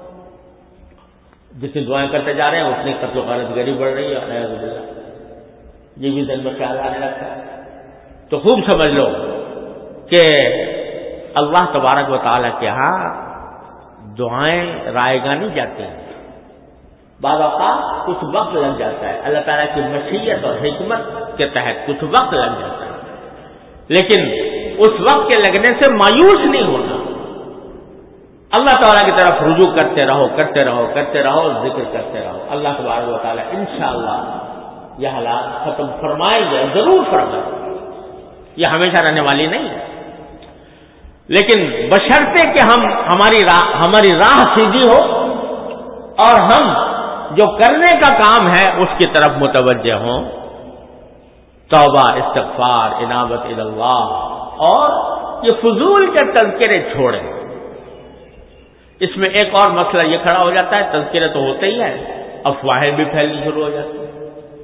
جتنی دعائیں کرتے جا رہے ہیں اتنی قتل و غارت گری بڑھ رہی ہے. اعوذ باللہ. یہ بھی دل میں خیال آنے لگتا ہے. تو خوب سمجھ لو کہ اللہ تبارک و تعالیٰ کے ہاں دعائیں رائے گانی جاتی ہیں. بعض اوقات کچھ وقت لگ جاتا ہے، اللہ تعالیٰ کی مشیت اور حکمت کے تحت کچھ وقت لگ جاتا ہے، لیکن اس وقت کے لگنے سے مایوس نہیں ہونا. اللہ تعالیٰ کی طرف رجوع کرتے رہو کرتے رہو کرتے رہو ذکر کرتے رہو. اللہ تبارک و تعالیٰ انشاءاللہ یہ حالات ختم فرمائیں گے، ضرور فرمائیں گے. یہ ہمیشہ رہنے والی نہیں ہے، لیکن بشرطے کہ ہم ہماری راہ ہماری راہ سیدھی ہو اور ہم جو کرنے کا کام ہے اس کی طرف متوجہ ہوں. توبہ، استغفار، انابت اللہ اور یہ فضول کے تذکرے چھوڑیں. اس میں ایک اور مسئلہ یہ کھڑا ہو جاتا ہے، تذکرے تو ہوتے ہی ہیں، افواہیں بھی پھیلنی شروع ہو جاتی ہیں.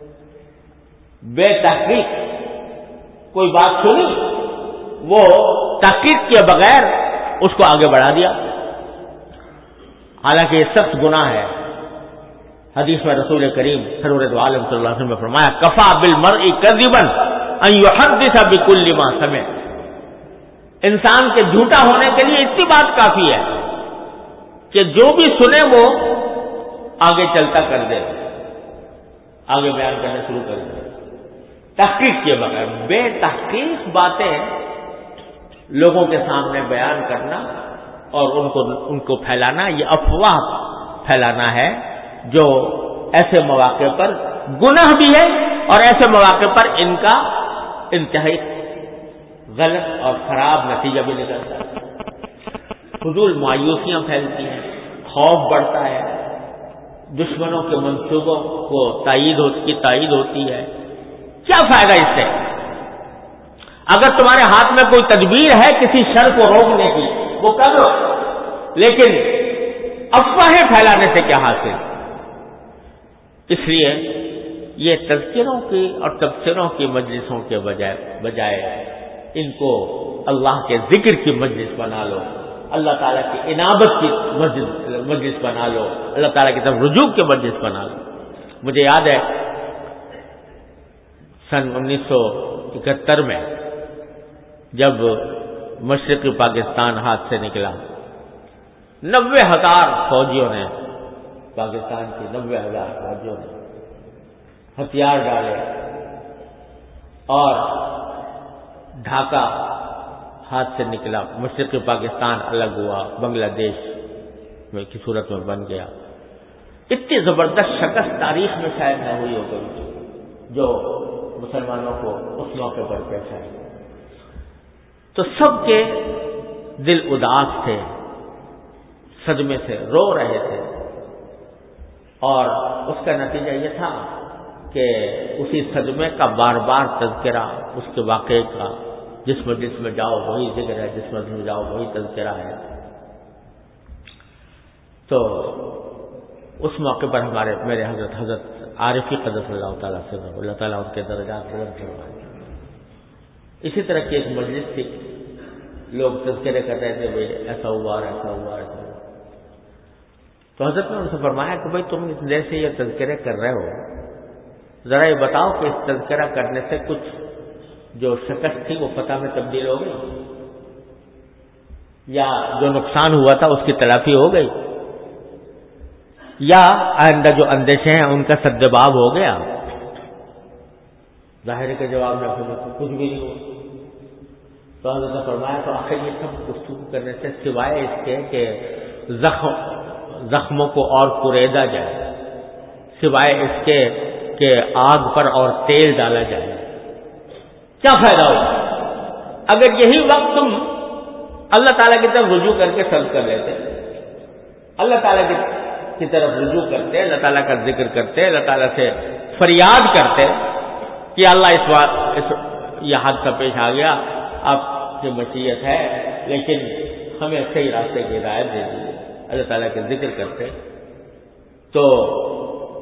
بے تحقیق کوئی بات سنی، وہ تحقیق کے بغیر اس کو آگے بڑھا دیا. حالانکہ یہ سخت گناہ ہے. حدیث میں رسول کریم سرور دو عالم صلی اللہ علیہ وسلم نے فرمایا کفا بالمرء کذبا ان يحدث بكل ما سمع. انسان کے جھوٹا ہونے کے لیے اتنی بات کافی ہے کہ جو بھی سنے وہ آگے چلتا کر دے، آگے بیان کرنا شروع کر دے تحقیق کے بغیر. بے تحقیق باتیں لوگوں کے سامنے بیان کرنا اور ان کو ان کو پھیلانا، یہ افواہ پھیلانا ہے جو ایسے مواقع پر گناہ بھی ہے اور ایسے مواقع پر ان کا انتہائی غلط اور خراب نتیجہ بھی نکلتا ہے. فضول مایوسیاں پھیلتی ہیں، خوف بڑھتا ہے، دشمنوں کے منصوبوں کو تائید کی تائید ہوتی ہے. کیا فائدہ اس سے؟ اگر تمہارے ہاتھ میں کوئی تدبیر ہے کسی شر کو روکنے کی وہ کر لو، لیکن افواہیں پھیلانے سے کیا حاصل؟ اس لیے یہ تذکروں کی اور تبصروں کی مجلسوں کے بجائے بجائے ان کو اللہ کے ذکر کی مجلس بنا لو، اللہ تعالیٰ کی انابت کی مجلس بنا لو، اللہ تعالیٰ کی طرف رجوع کی مجلس بنا لو. مجھے یاد ہے سن انیس سو اکہتر میں جب مشرقی پاکستان ہاتھ سے نکلا، نوے ہزار فوجیوں نے، پاکستان کے نوے ہزار فوجیوں نے ہتھیار ڈالے اور ڈھاکہ ہاتھ سے نکلا. مشرقی پاکستان الگ ہوا، بنگلہ دیش میں کی صورت میں بن گیا. اتنی زبردست شکست تاریخ میں شاید نہ ہوئی ہو گئی جو مسلمانوں کو اس موقع پر پیش آئی. تو سب کے دل اداس تھے، صدمے سے رو رہے تھے، اور اس کا نتیجہ یہ تھا کہ اسی صدمے کا بار بار تذکرہ اس کے واقعے کا، جس مجلس میں جاؤ وہی ذکر ہے، جس مجلس میں جاؤ وہی تذکرہ ہے. تو اس موقع پر ہمارے میرے حضرت حضرت عارفی قدس اللہ تعالیٰ سے اللہ تعالیٰ ان کے درجات بلند فرمائے. اسی طرح کی ایک مجلس تھی، لوگ تذکرے کر رہے تھے، بھائی ایسا ہوا اور ایسا ہوا ایسا ہوا. تو حضرت نے ان سے فرمایا کہ بھائی تم اس دیر سے یہ تذکرے کر رہے ہو، ذرا یہ بتاؤ کہ اس تذکرہ کرنے سے کچھ جو شکست تھی وہ فتح میں تبدیل ہو گئی، یا جو نقصان ہوا تھا اس کی تلافی ہو گئی، یا آئندہ جو اندیشے ہیں ان کا سدباب ہو گیا؟ ظاہر کے جواب میں کچھ بھی نہیں ہوا. تو حضرت نے فرمایا تو آخر یہ سب گفتگو کرنے سے سوائے اس کے کہ زخم زخموں کو اور کریدا جائے، سوائے اس کے کہ آگ پر اور تیل ڈالا جائے، کیا فائدہ ہوگا؟ اگر یہی وقت تم اللہ تعالیٰ کی طرف رجوع کر کے صبر کر لیتے، اللہ تعالیٰ کی طرف رجوع کرتے، اللہ تعالیٰ کا ذکر کرتے، اللہ تعالیٰ سے فریاد کرتے کہ اللہ اس بات یہ حادثہ پیش آ گیا، آپ کی مشیت ہے، لیکن ہمیں صحیح راستے کی ہدایت دے دیجیے، اللہ تعالیٰ کے ذکر کرتے، تو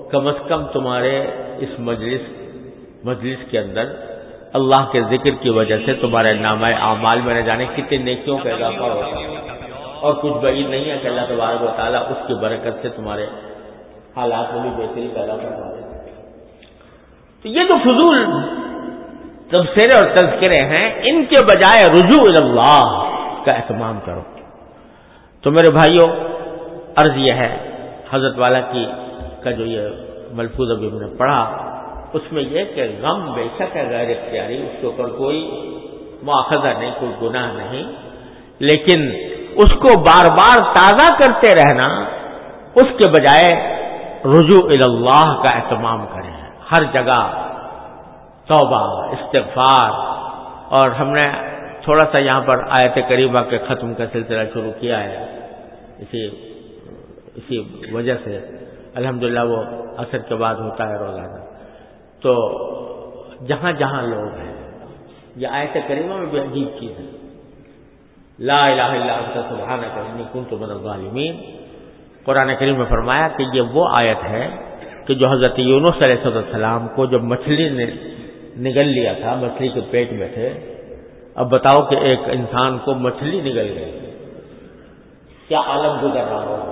کم از کم تمہارے اس مجلس مجلس کے اندر اللہ کے ذکر کی وجہ سے تمہارے نامہ اعمال میں نہ جانے کتنے نیکیوں کا اضافہ ہوتا ہے، اور کچھ بعید نہیں ہے کہ اللہ تبارک و تعالیٰ اس کی برکت سے تمہارے حالات میں بھی بہتری پیدا کروا دے۔ تو یہ جو فضول تبصرے اور تذکرے ہیں، ان کے بجائے رجوع الی اللہ کا اہتمام کرو۔ تو میرے بھائیوں، عرض یہ ہے، حضرت والا کی کا جو یہ ملفوظ ابھی ہم نے پڑھا، اس میں یہ کہ غم بے شک ہے غیر اختیاری، اس کے اوپر کوئی مواخذہ نہیں، کوئی گناہ نہیں، لیکن اس کو بار بار تازہ کرتے رہنا، اس کے بجائے رجوع الی اللہ کا اہتمام کریں۔ ہر جگہ توبہ، استغفار، اور ہم نے تھوڑا سا یہاں پر آیت کریمہ کے ختم کا سلسلہ شروع کیا ہے، اسی اسی وجہ سے الحمدللہ وہ عصر کے بعد ہوتا ہے روزانہ۔ تو جہاں جہاں لوگ ہیں، یہ آیت کریمہ میں بھی عجیب چیز ہے، لا الہ الا انت سبحانک انی کنت من الظالمین۔ قرآن کریم میں فرمایا کہ یہ وہ آیت ہے کہ جو حضرت یونس علیہ السلام کو جب مچھلی نے نگل لیا تھا، مچھلی کے پیٹ میں تھے، اب بتاؤ کہ ایک انسان کو مچھلی نگل گئی، کیا عالم گزر رہا ہوگا،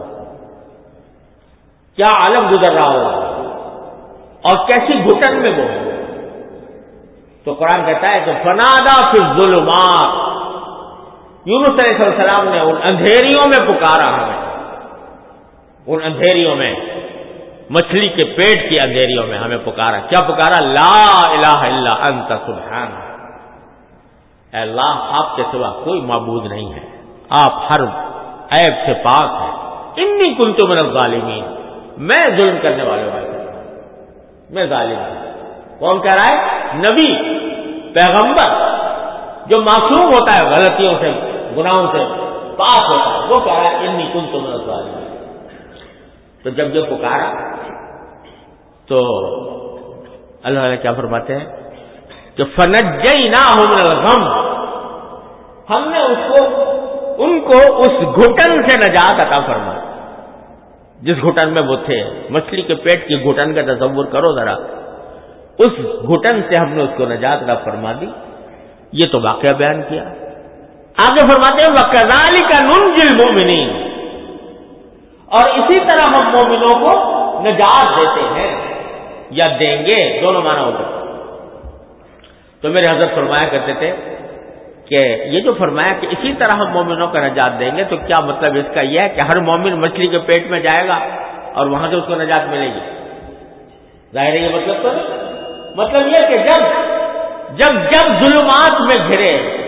کیا عالم گزر رہا ہوگا، اور کیسی گھٹن میں وہ ہے۔ تو قرآن کہتا ہے کہ فنادا فی الظلمات، یونس علیہ السلام نے ان اندھیریوں میں پکارا ہمیں، ان اندھیریوں میں، مچھلی کے پیٹ کی اندھیریوں میں ہمیں پکارا۔ کیا پکارا؟ لا الہ الا انت سبحانک، اے اللہ آپ کے سوا کوئی معبود نہیں ہے، آپ ہر عیب سے پاک ہیں، انی کنت من الظالمین، میں ظلم کرنے والوں میں میں ظالم ہوں۔ کون کہہ رہا ہے؟ نبی، پیغمبر، جو معصوم ہوتا ہے غلطیوں سے، گناہوں سے پاک ہوتا ہے، وہ کہہ رہا ہے انی کنت من الظالمین۔ تو جب یہ پکارا تو اللہ تعالیٰ کیا فرماتے ہیں کہ فنجیناہ من الغم، ہم نے اس کو ان کو اس گھٹن سے نجات عطا فرمائی جس گھٹن میں وہ تھے۔ مچھلی کے پیٹ کی گھٹن کا تصور کرو ذرا، اس گھٹن سے ہم نے اس کو نجات عطا فرما دی۔ یہ تو واقعہ بیان کیا۔ آگے فرماتے ہیں وَكَذَلِكَ نُنْجِي الْمُؤْمِنِينَ، اور اسی طرح ہم مومنوں کو نجات دیتے ہیں یا دیں گے، دونوں معنی ہوتے ہیں۔ تو میرے حضرت فرمایا کرتے تھے کہ یہ جو فرمایا کہ اسی طرح ہم مومنوں کا نجات دیں گے، تو کیا مطلب اس کا یہ ہے کہ ہر مومن مچھلی کے پیٹ میں جائے گا اور وہاں سے اس کو نجات ملے گی؟ ظاہر ہے یہ مطلب تو نہیں۔ مطلب یہ کہ جب جب جب ظلمات میں گھرے،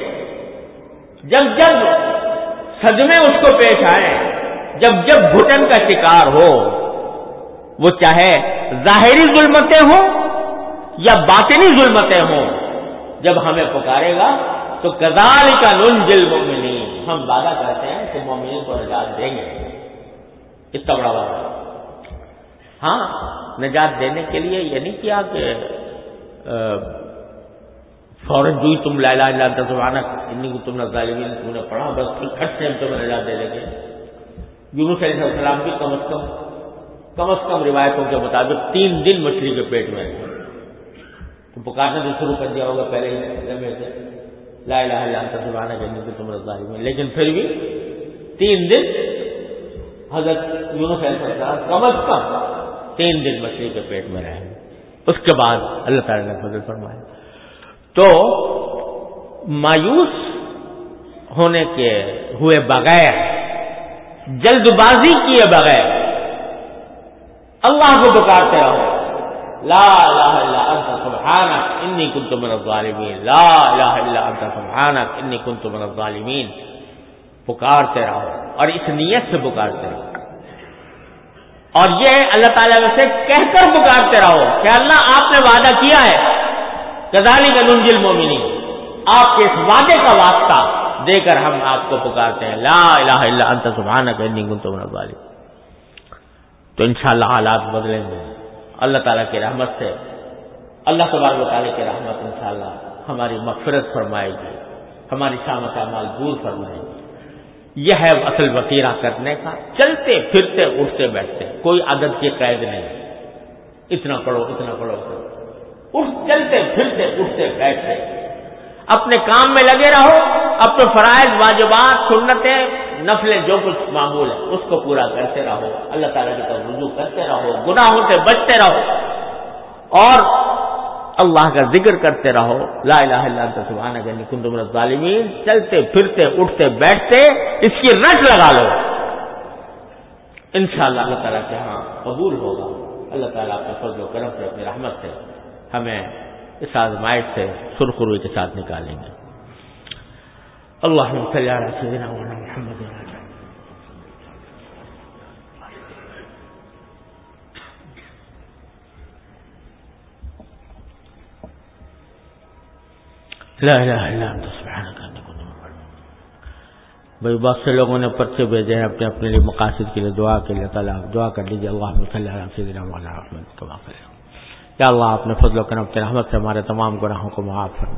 جب جب صدمے اس کو پیش آئے، جب جب گھٹن کا شکار ہو، وہ چاہے ظاہری ظلمتیں ہوں یا باطنی ظلمتیں ہوں، جب ہمیں پکارے گا تو کذالک ننجی المؤمنین، ہم وعدہ کرتے ہیں کہ مومنین کو نجات دیں گے۔ اتنا بڑا وعدہ۔ ہاں، نجات دینے کے لیے یہ نہیں کیا کہ فوراً جو ہی تم لا الہ الا انت سبحانک انی کنت من الظالمین تم نے پڑھا بس کھٹ سے ہم تمہیں نجات دے دیں گے۔ یونس علیہ السلام بھی کم از کم کم از کم روایتوں کے مطابق تین دن مچھلی کے پیٹ میں تو پکارنا تو شروع کر دیا ہوگا پہلے ہی لمحے سے، لا الہ الا انت سبحانک انی کنت من الظالمین، لیکن پھر بھی تین دن حضرت یونس علیہ السلام کم از کم تین دن مچھلی کے پیٹ میں رہے۔ اس کے بعد اللہ تعالیٰ نے فضل فرمایا۔ تو مایوس ہونے کے ہوئے بغیر، جلد بازی کیے بغیر اللہ کو پکارتے رہو، لا الہ الا انت سبحانک انی کنت من الظالمین، لا الہ الا انت سبحانک انی کنت من الظالمین، پکارتے رہو اور اس نیت سے پکارتے رہو، اور یہ اللہ تعالیٰ سے کہہ کر پکارتے رہو کہ اللہ آپ نے وعدہ کیا ہے کذالک ننجی المؤمنین، آپ کے اس وعدے کا واسطہ دے کر ہم آپ کو پکارتے ہیں، لا الہ الا انت سبحانک انی کنت من الظالمین۔ تو انشاءاللہ حالات بدلیں گے اللہ تعالیٰ کی رحمت سے۔ اللہ تبارک و تعالیٰ کی رحمت انشاءاللہ ہماری مغفرت فرمائے گی، ہماری شامت اعمال دور فرمائے گی۔ یہ ہے اصل وطیرہ کرنے کا، چلتے پھرتے اٹھتے بیٹھتے، کوئی عدد کی قید نہیں، اتنا پڑھو اتنا پڑھو اٹھ چلتے پھرتے اٹھتے بیٹھتے اپنے کام میں لگے رہو، اپنے فرائض واجبات سنتیں نفلیں جو کچھ معمول ہے اس کو پورا کرتے رہو، اللہ تعالیٰ کی طرف رجوع کرتے رہو، گناہوں سے بچتے رہو اور اللہ کا ذکر کرتے رہو، لا الہ الا انت سبحانک انی کنت من الظالمین، چلتے پھرتے اٹھتے بیٹھتے اس کی رٹ لگا لو، انشاءاللہ اللہ تعالیٰ کے ہاں قبول ہوگا۔ اللہ تعالیٰ اپنے فضل و کرم سے اپنی رحمت سے ہمیں اس آزمائش سے سرخروئی کے ساتھ نکالیں گے۔ اللہم صلی علی سیدنا محمد۔ لا الہ الا انت سبحانک انی کنت من الظالمین۔ بھائی بہت سے لوگوں نے پرچے بھیجے ہیں اپنے اپنے لیے مقاصد کے لیے، دعا کے لیے، تعالیٰ دعا کر لیجیے۔ اللہم صلی علی سیدنا محمد کما صلی۔ یا اللہ اپنے فضل و کرم سے رحمت سے ہمارے تمام گناہوں کو معاف فرما۔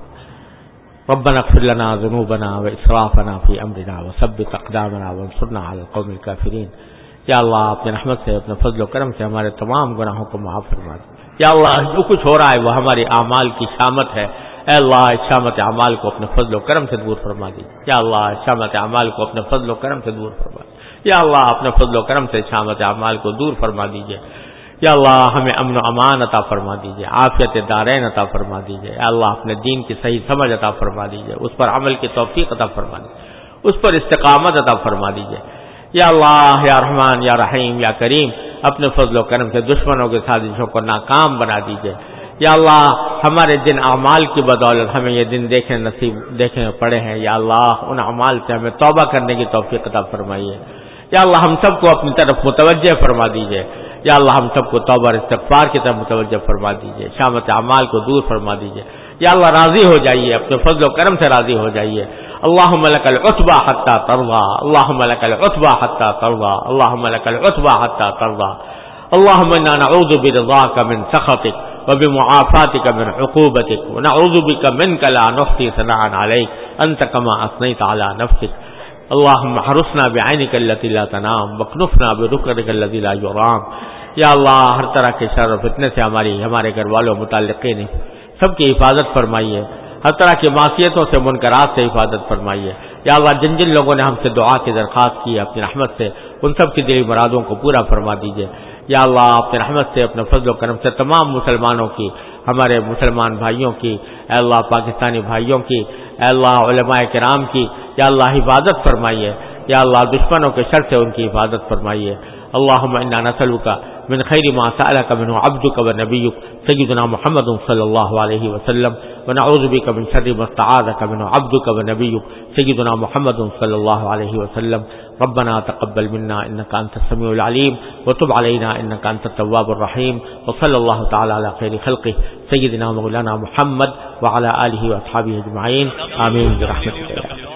ربنا اغفر لنا ذنوبنا واسرافنا فی امرنا وثبت اقدامنا وانصرنا علی القوم الکافرین۔ یا اللہ اپنے رحمت سے اپنے فضل و کرم سے ہمارے تمام گناہوں کو معاف فرما۔ یا اللہ جو کچھ ہو رہا ہے وہ ہماری اعمال کی شامت ہے، اے اللہ اس شامت اعمال کو اپنے فضل و کرم سے دور فرما دیجیے۔ یا اللہ اس شامت اعمال کو اپنے فضل و کرم سے دور فرما دیجیے۔ یا اللہ اپنے فضل و کرم سے شامت اعمال کو دور فرما دیجیے۔ یا اللہ ہمیں امن و امان عطا فرما دیجیے، عافیت دارین عطا فرما دیجیے۔ یا اللہ اپنے دین کی صحیح سمجھ عطا فرما دیجیے، اس پر عمل کی توفیق عطا فرما دیجیے، اس پر استقامت عطا فرما دیجیے۔ یا اللہ یا رحمان یا رحیم یا کریم اپنے فضل و کرم سے دشمنوں کی سازشوں کو ناکام بنا دیجیے۔ یا اللہ ہمارے جن اعمال کی بدولت ہمیں یہ دن دیکھنے نصیب دیکھنے پڑے ہیں، یا اللہ ان اعمال سے ہمیں توبہ کرنے کی توفیق عطا فرمائیے۔ یا اللہ ہم سب کو اپنی طرف متوجہ فرما دیجیے۔ یا اللہ ہم سب کو توبہ اور استغفار کی طرف متوجہ فرما دیجیے، شامت اعمال کو دور فرما دیجیے۔ یا اللہ راضی ہو جائیے، اپنے فضل و کرم سے راضی ہو جائیے۔ اللہم لک العتبی حتی ترضی، اللہم لک العتبی حتی ترضی، اللہم لک العتبی حتی ترضی۔ اللہم انا نعوذ برضاک من سخطک وبمعافاتک من عقوبتک ونعوذ بک منک لا نحصی ثناء علیک انت کما اثنیت علی نفسک۔ اللہم احرسنا بعینک التی لا تنام واکنفنا برکنک الذی لا یرام۔ یا اللہ ہر طرح کے شر و فتنے سے ہماری ہمارے گھر والوں متعلقین سب کی حفاظت فرمائیے، ہر طرح کی معصیتوں سے منکرات سے حفاظت فرمائیے۔ یا اللہ جن جن لوگوں نے ہم سے دعا کی درخواست کی ہے اپنی رحمت سے ان سب کی دلی مرادوں کو پورا فرما دیجیے۔ یا اللہ اپنی رحمت سے اپنے فضل و کرم سے تمام مسلمانوں کی، ہمارے مسلمان بھائیوں کی، اے اللہ پاکستانی بھائیوں کی، اے اللہ علماء کرام کی یا اللہ حفاظت فرمائیے۔ یا اللہ دشمنوں کے شر سے ان کی حفاظت فرمائیے۔ اللہم انا نسألک من خیر ما سألک منہ عبدک و نبیک سیدنا محمد صلی اللہ علیہ وسلم ونعوذ بک من شر ما استعاذک منہ عبدک و نبیک سیدنا محمد صلی اللہ علیہ وسلم۔ ربنا تقبل منا انک انت السمیع العلیم وتب علینا انک انت التواب الرحیم وصلی اللہ تعالی علی خیر خلقہ سیدنا مولانا محمد وعلی آلہ واصحابہ اجمعین آمین برحمتک یا ارحم۔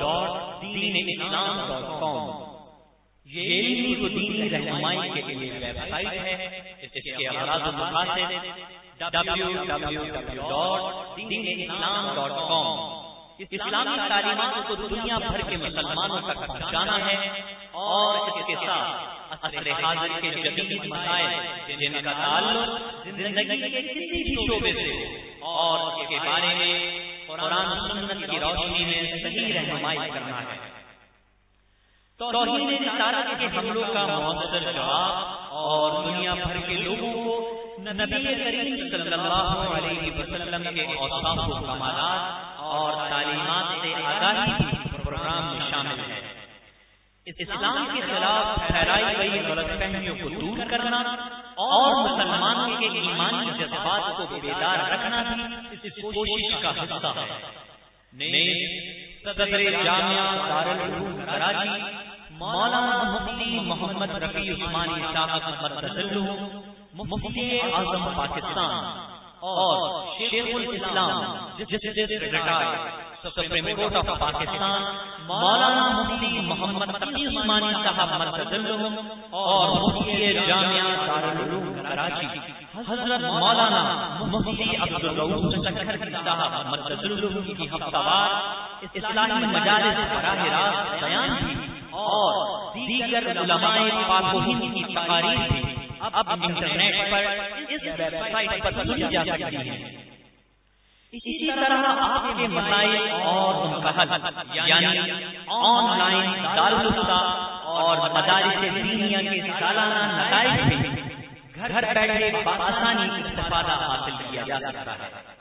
یہ علمی و دینی رہنمائی کے لیے ویب سائٹ ہے، اس کے اغراض و مقاصد ڈبلیو ڈبلیو ڈبلیو ڈاٹ دین اسلام ڈاٹ کام۔ اسلامی تعلیمات کو دنیا بھر کے مسلمانوں تک پہنچانا ہے اور اس کے ساتھ عصر حاضر کے جدید مسائل جن کا تعلق زندگی کے کسی بھی شعبے سے اور اس کے بارے میں قرآن و سنت کی روشنی میں صحیح رہنمائی کرنا ہے۔ توہین رسالت کے حملوں کا مؤثر جواب اور دنیا بھر کے لوگوں کو نبی کریم صلی اللہ علیہ وسلم کے اوصاف و کمالات اور تعلیمات سے آگاہی بھی پروگرام میں شامل ہے۔ اسلام کے خلاف پھیلائی گئی غلط فہمیوں کو دور کرنا اور مسلمانوں کے ایمانی جذبات کو بیدار رکھنا بھی اس کوشش کا حصہ ہے۔ نیز صدر جامعہ دارالعلوم کراچی مولانا مفتی محمد رفیع عثمانی صاحب مدثلہ، مفتی اعظم پاکستان اور شیخ الاسلام justice retired supreme court of Pakistan مولانا مفتی محمد تقی عثمانی صاحب مدثلہ اور مفتی جامعہ دارالعلوم کراچی حضرت مولانا مفتی عبدالرؤوف سکھر صاحب مدثلہ کی ہفتہ وار اصلاحی مجالس براہ راست بیان بھی اور دیگر علماء پاک و ہند کی تقاریر بھی اب انٹرنیٹ پر اس ویب سائٹ پر سنی جا سکتی ہیں۔ اسی طرح آپ کے مسائل اور ان کا حل یعنی آن لائن دارالفتہ اور مدارس دینیہ کے سالانہ نتائج بھی گھر بیٹھے بآسانی استفادہ حاصل کیا جا سکتا ہے۔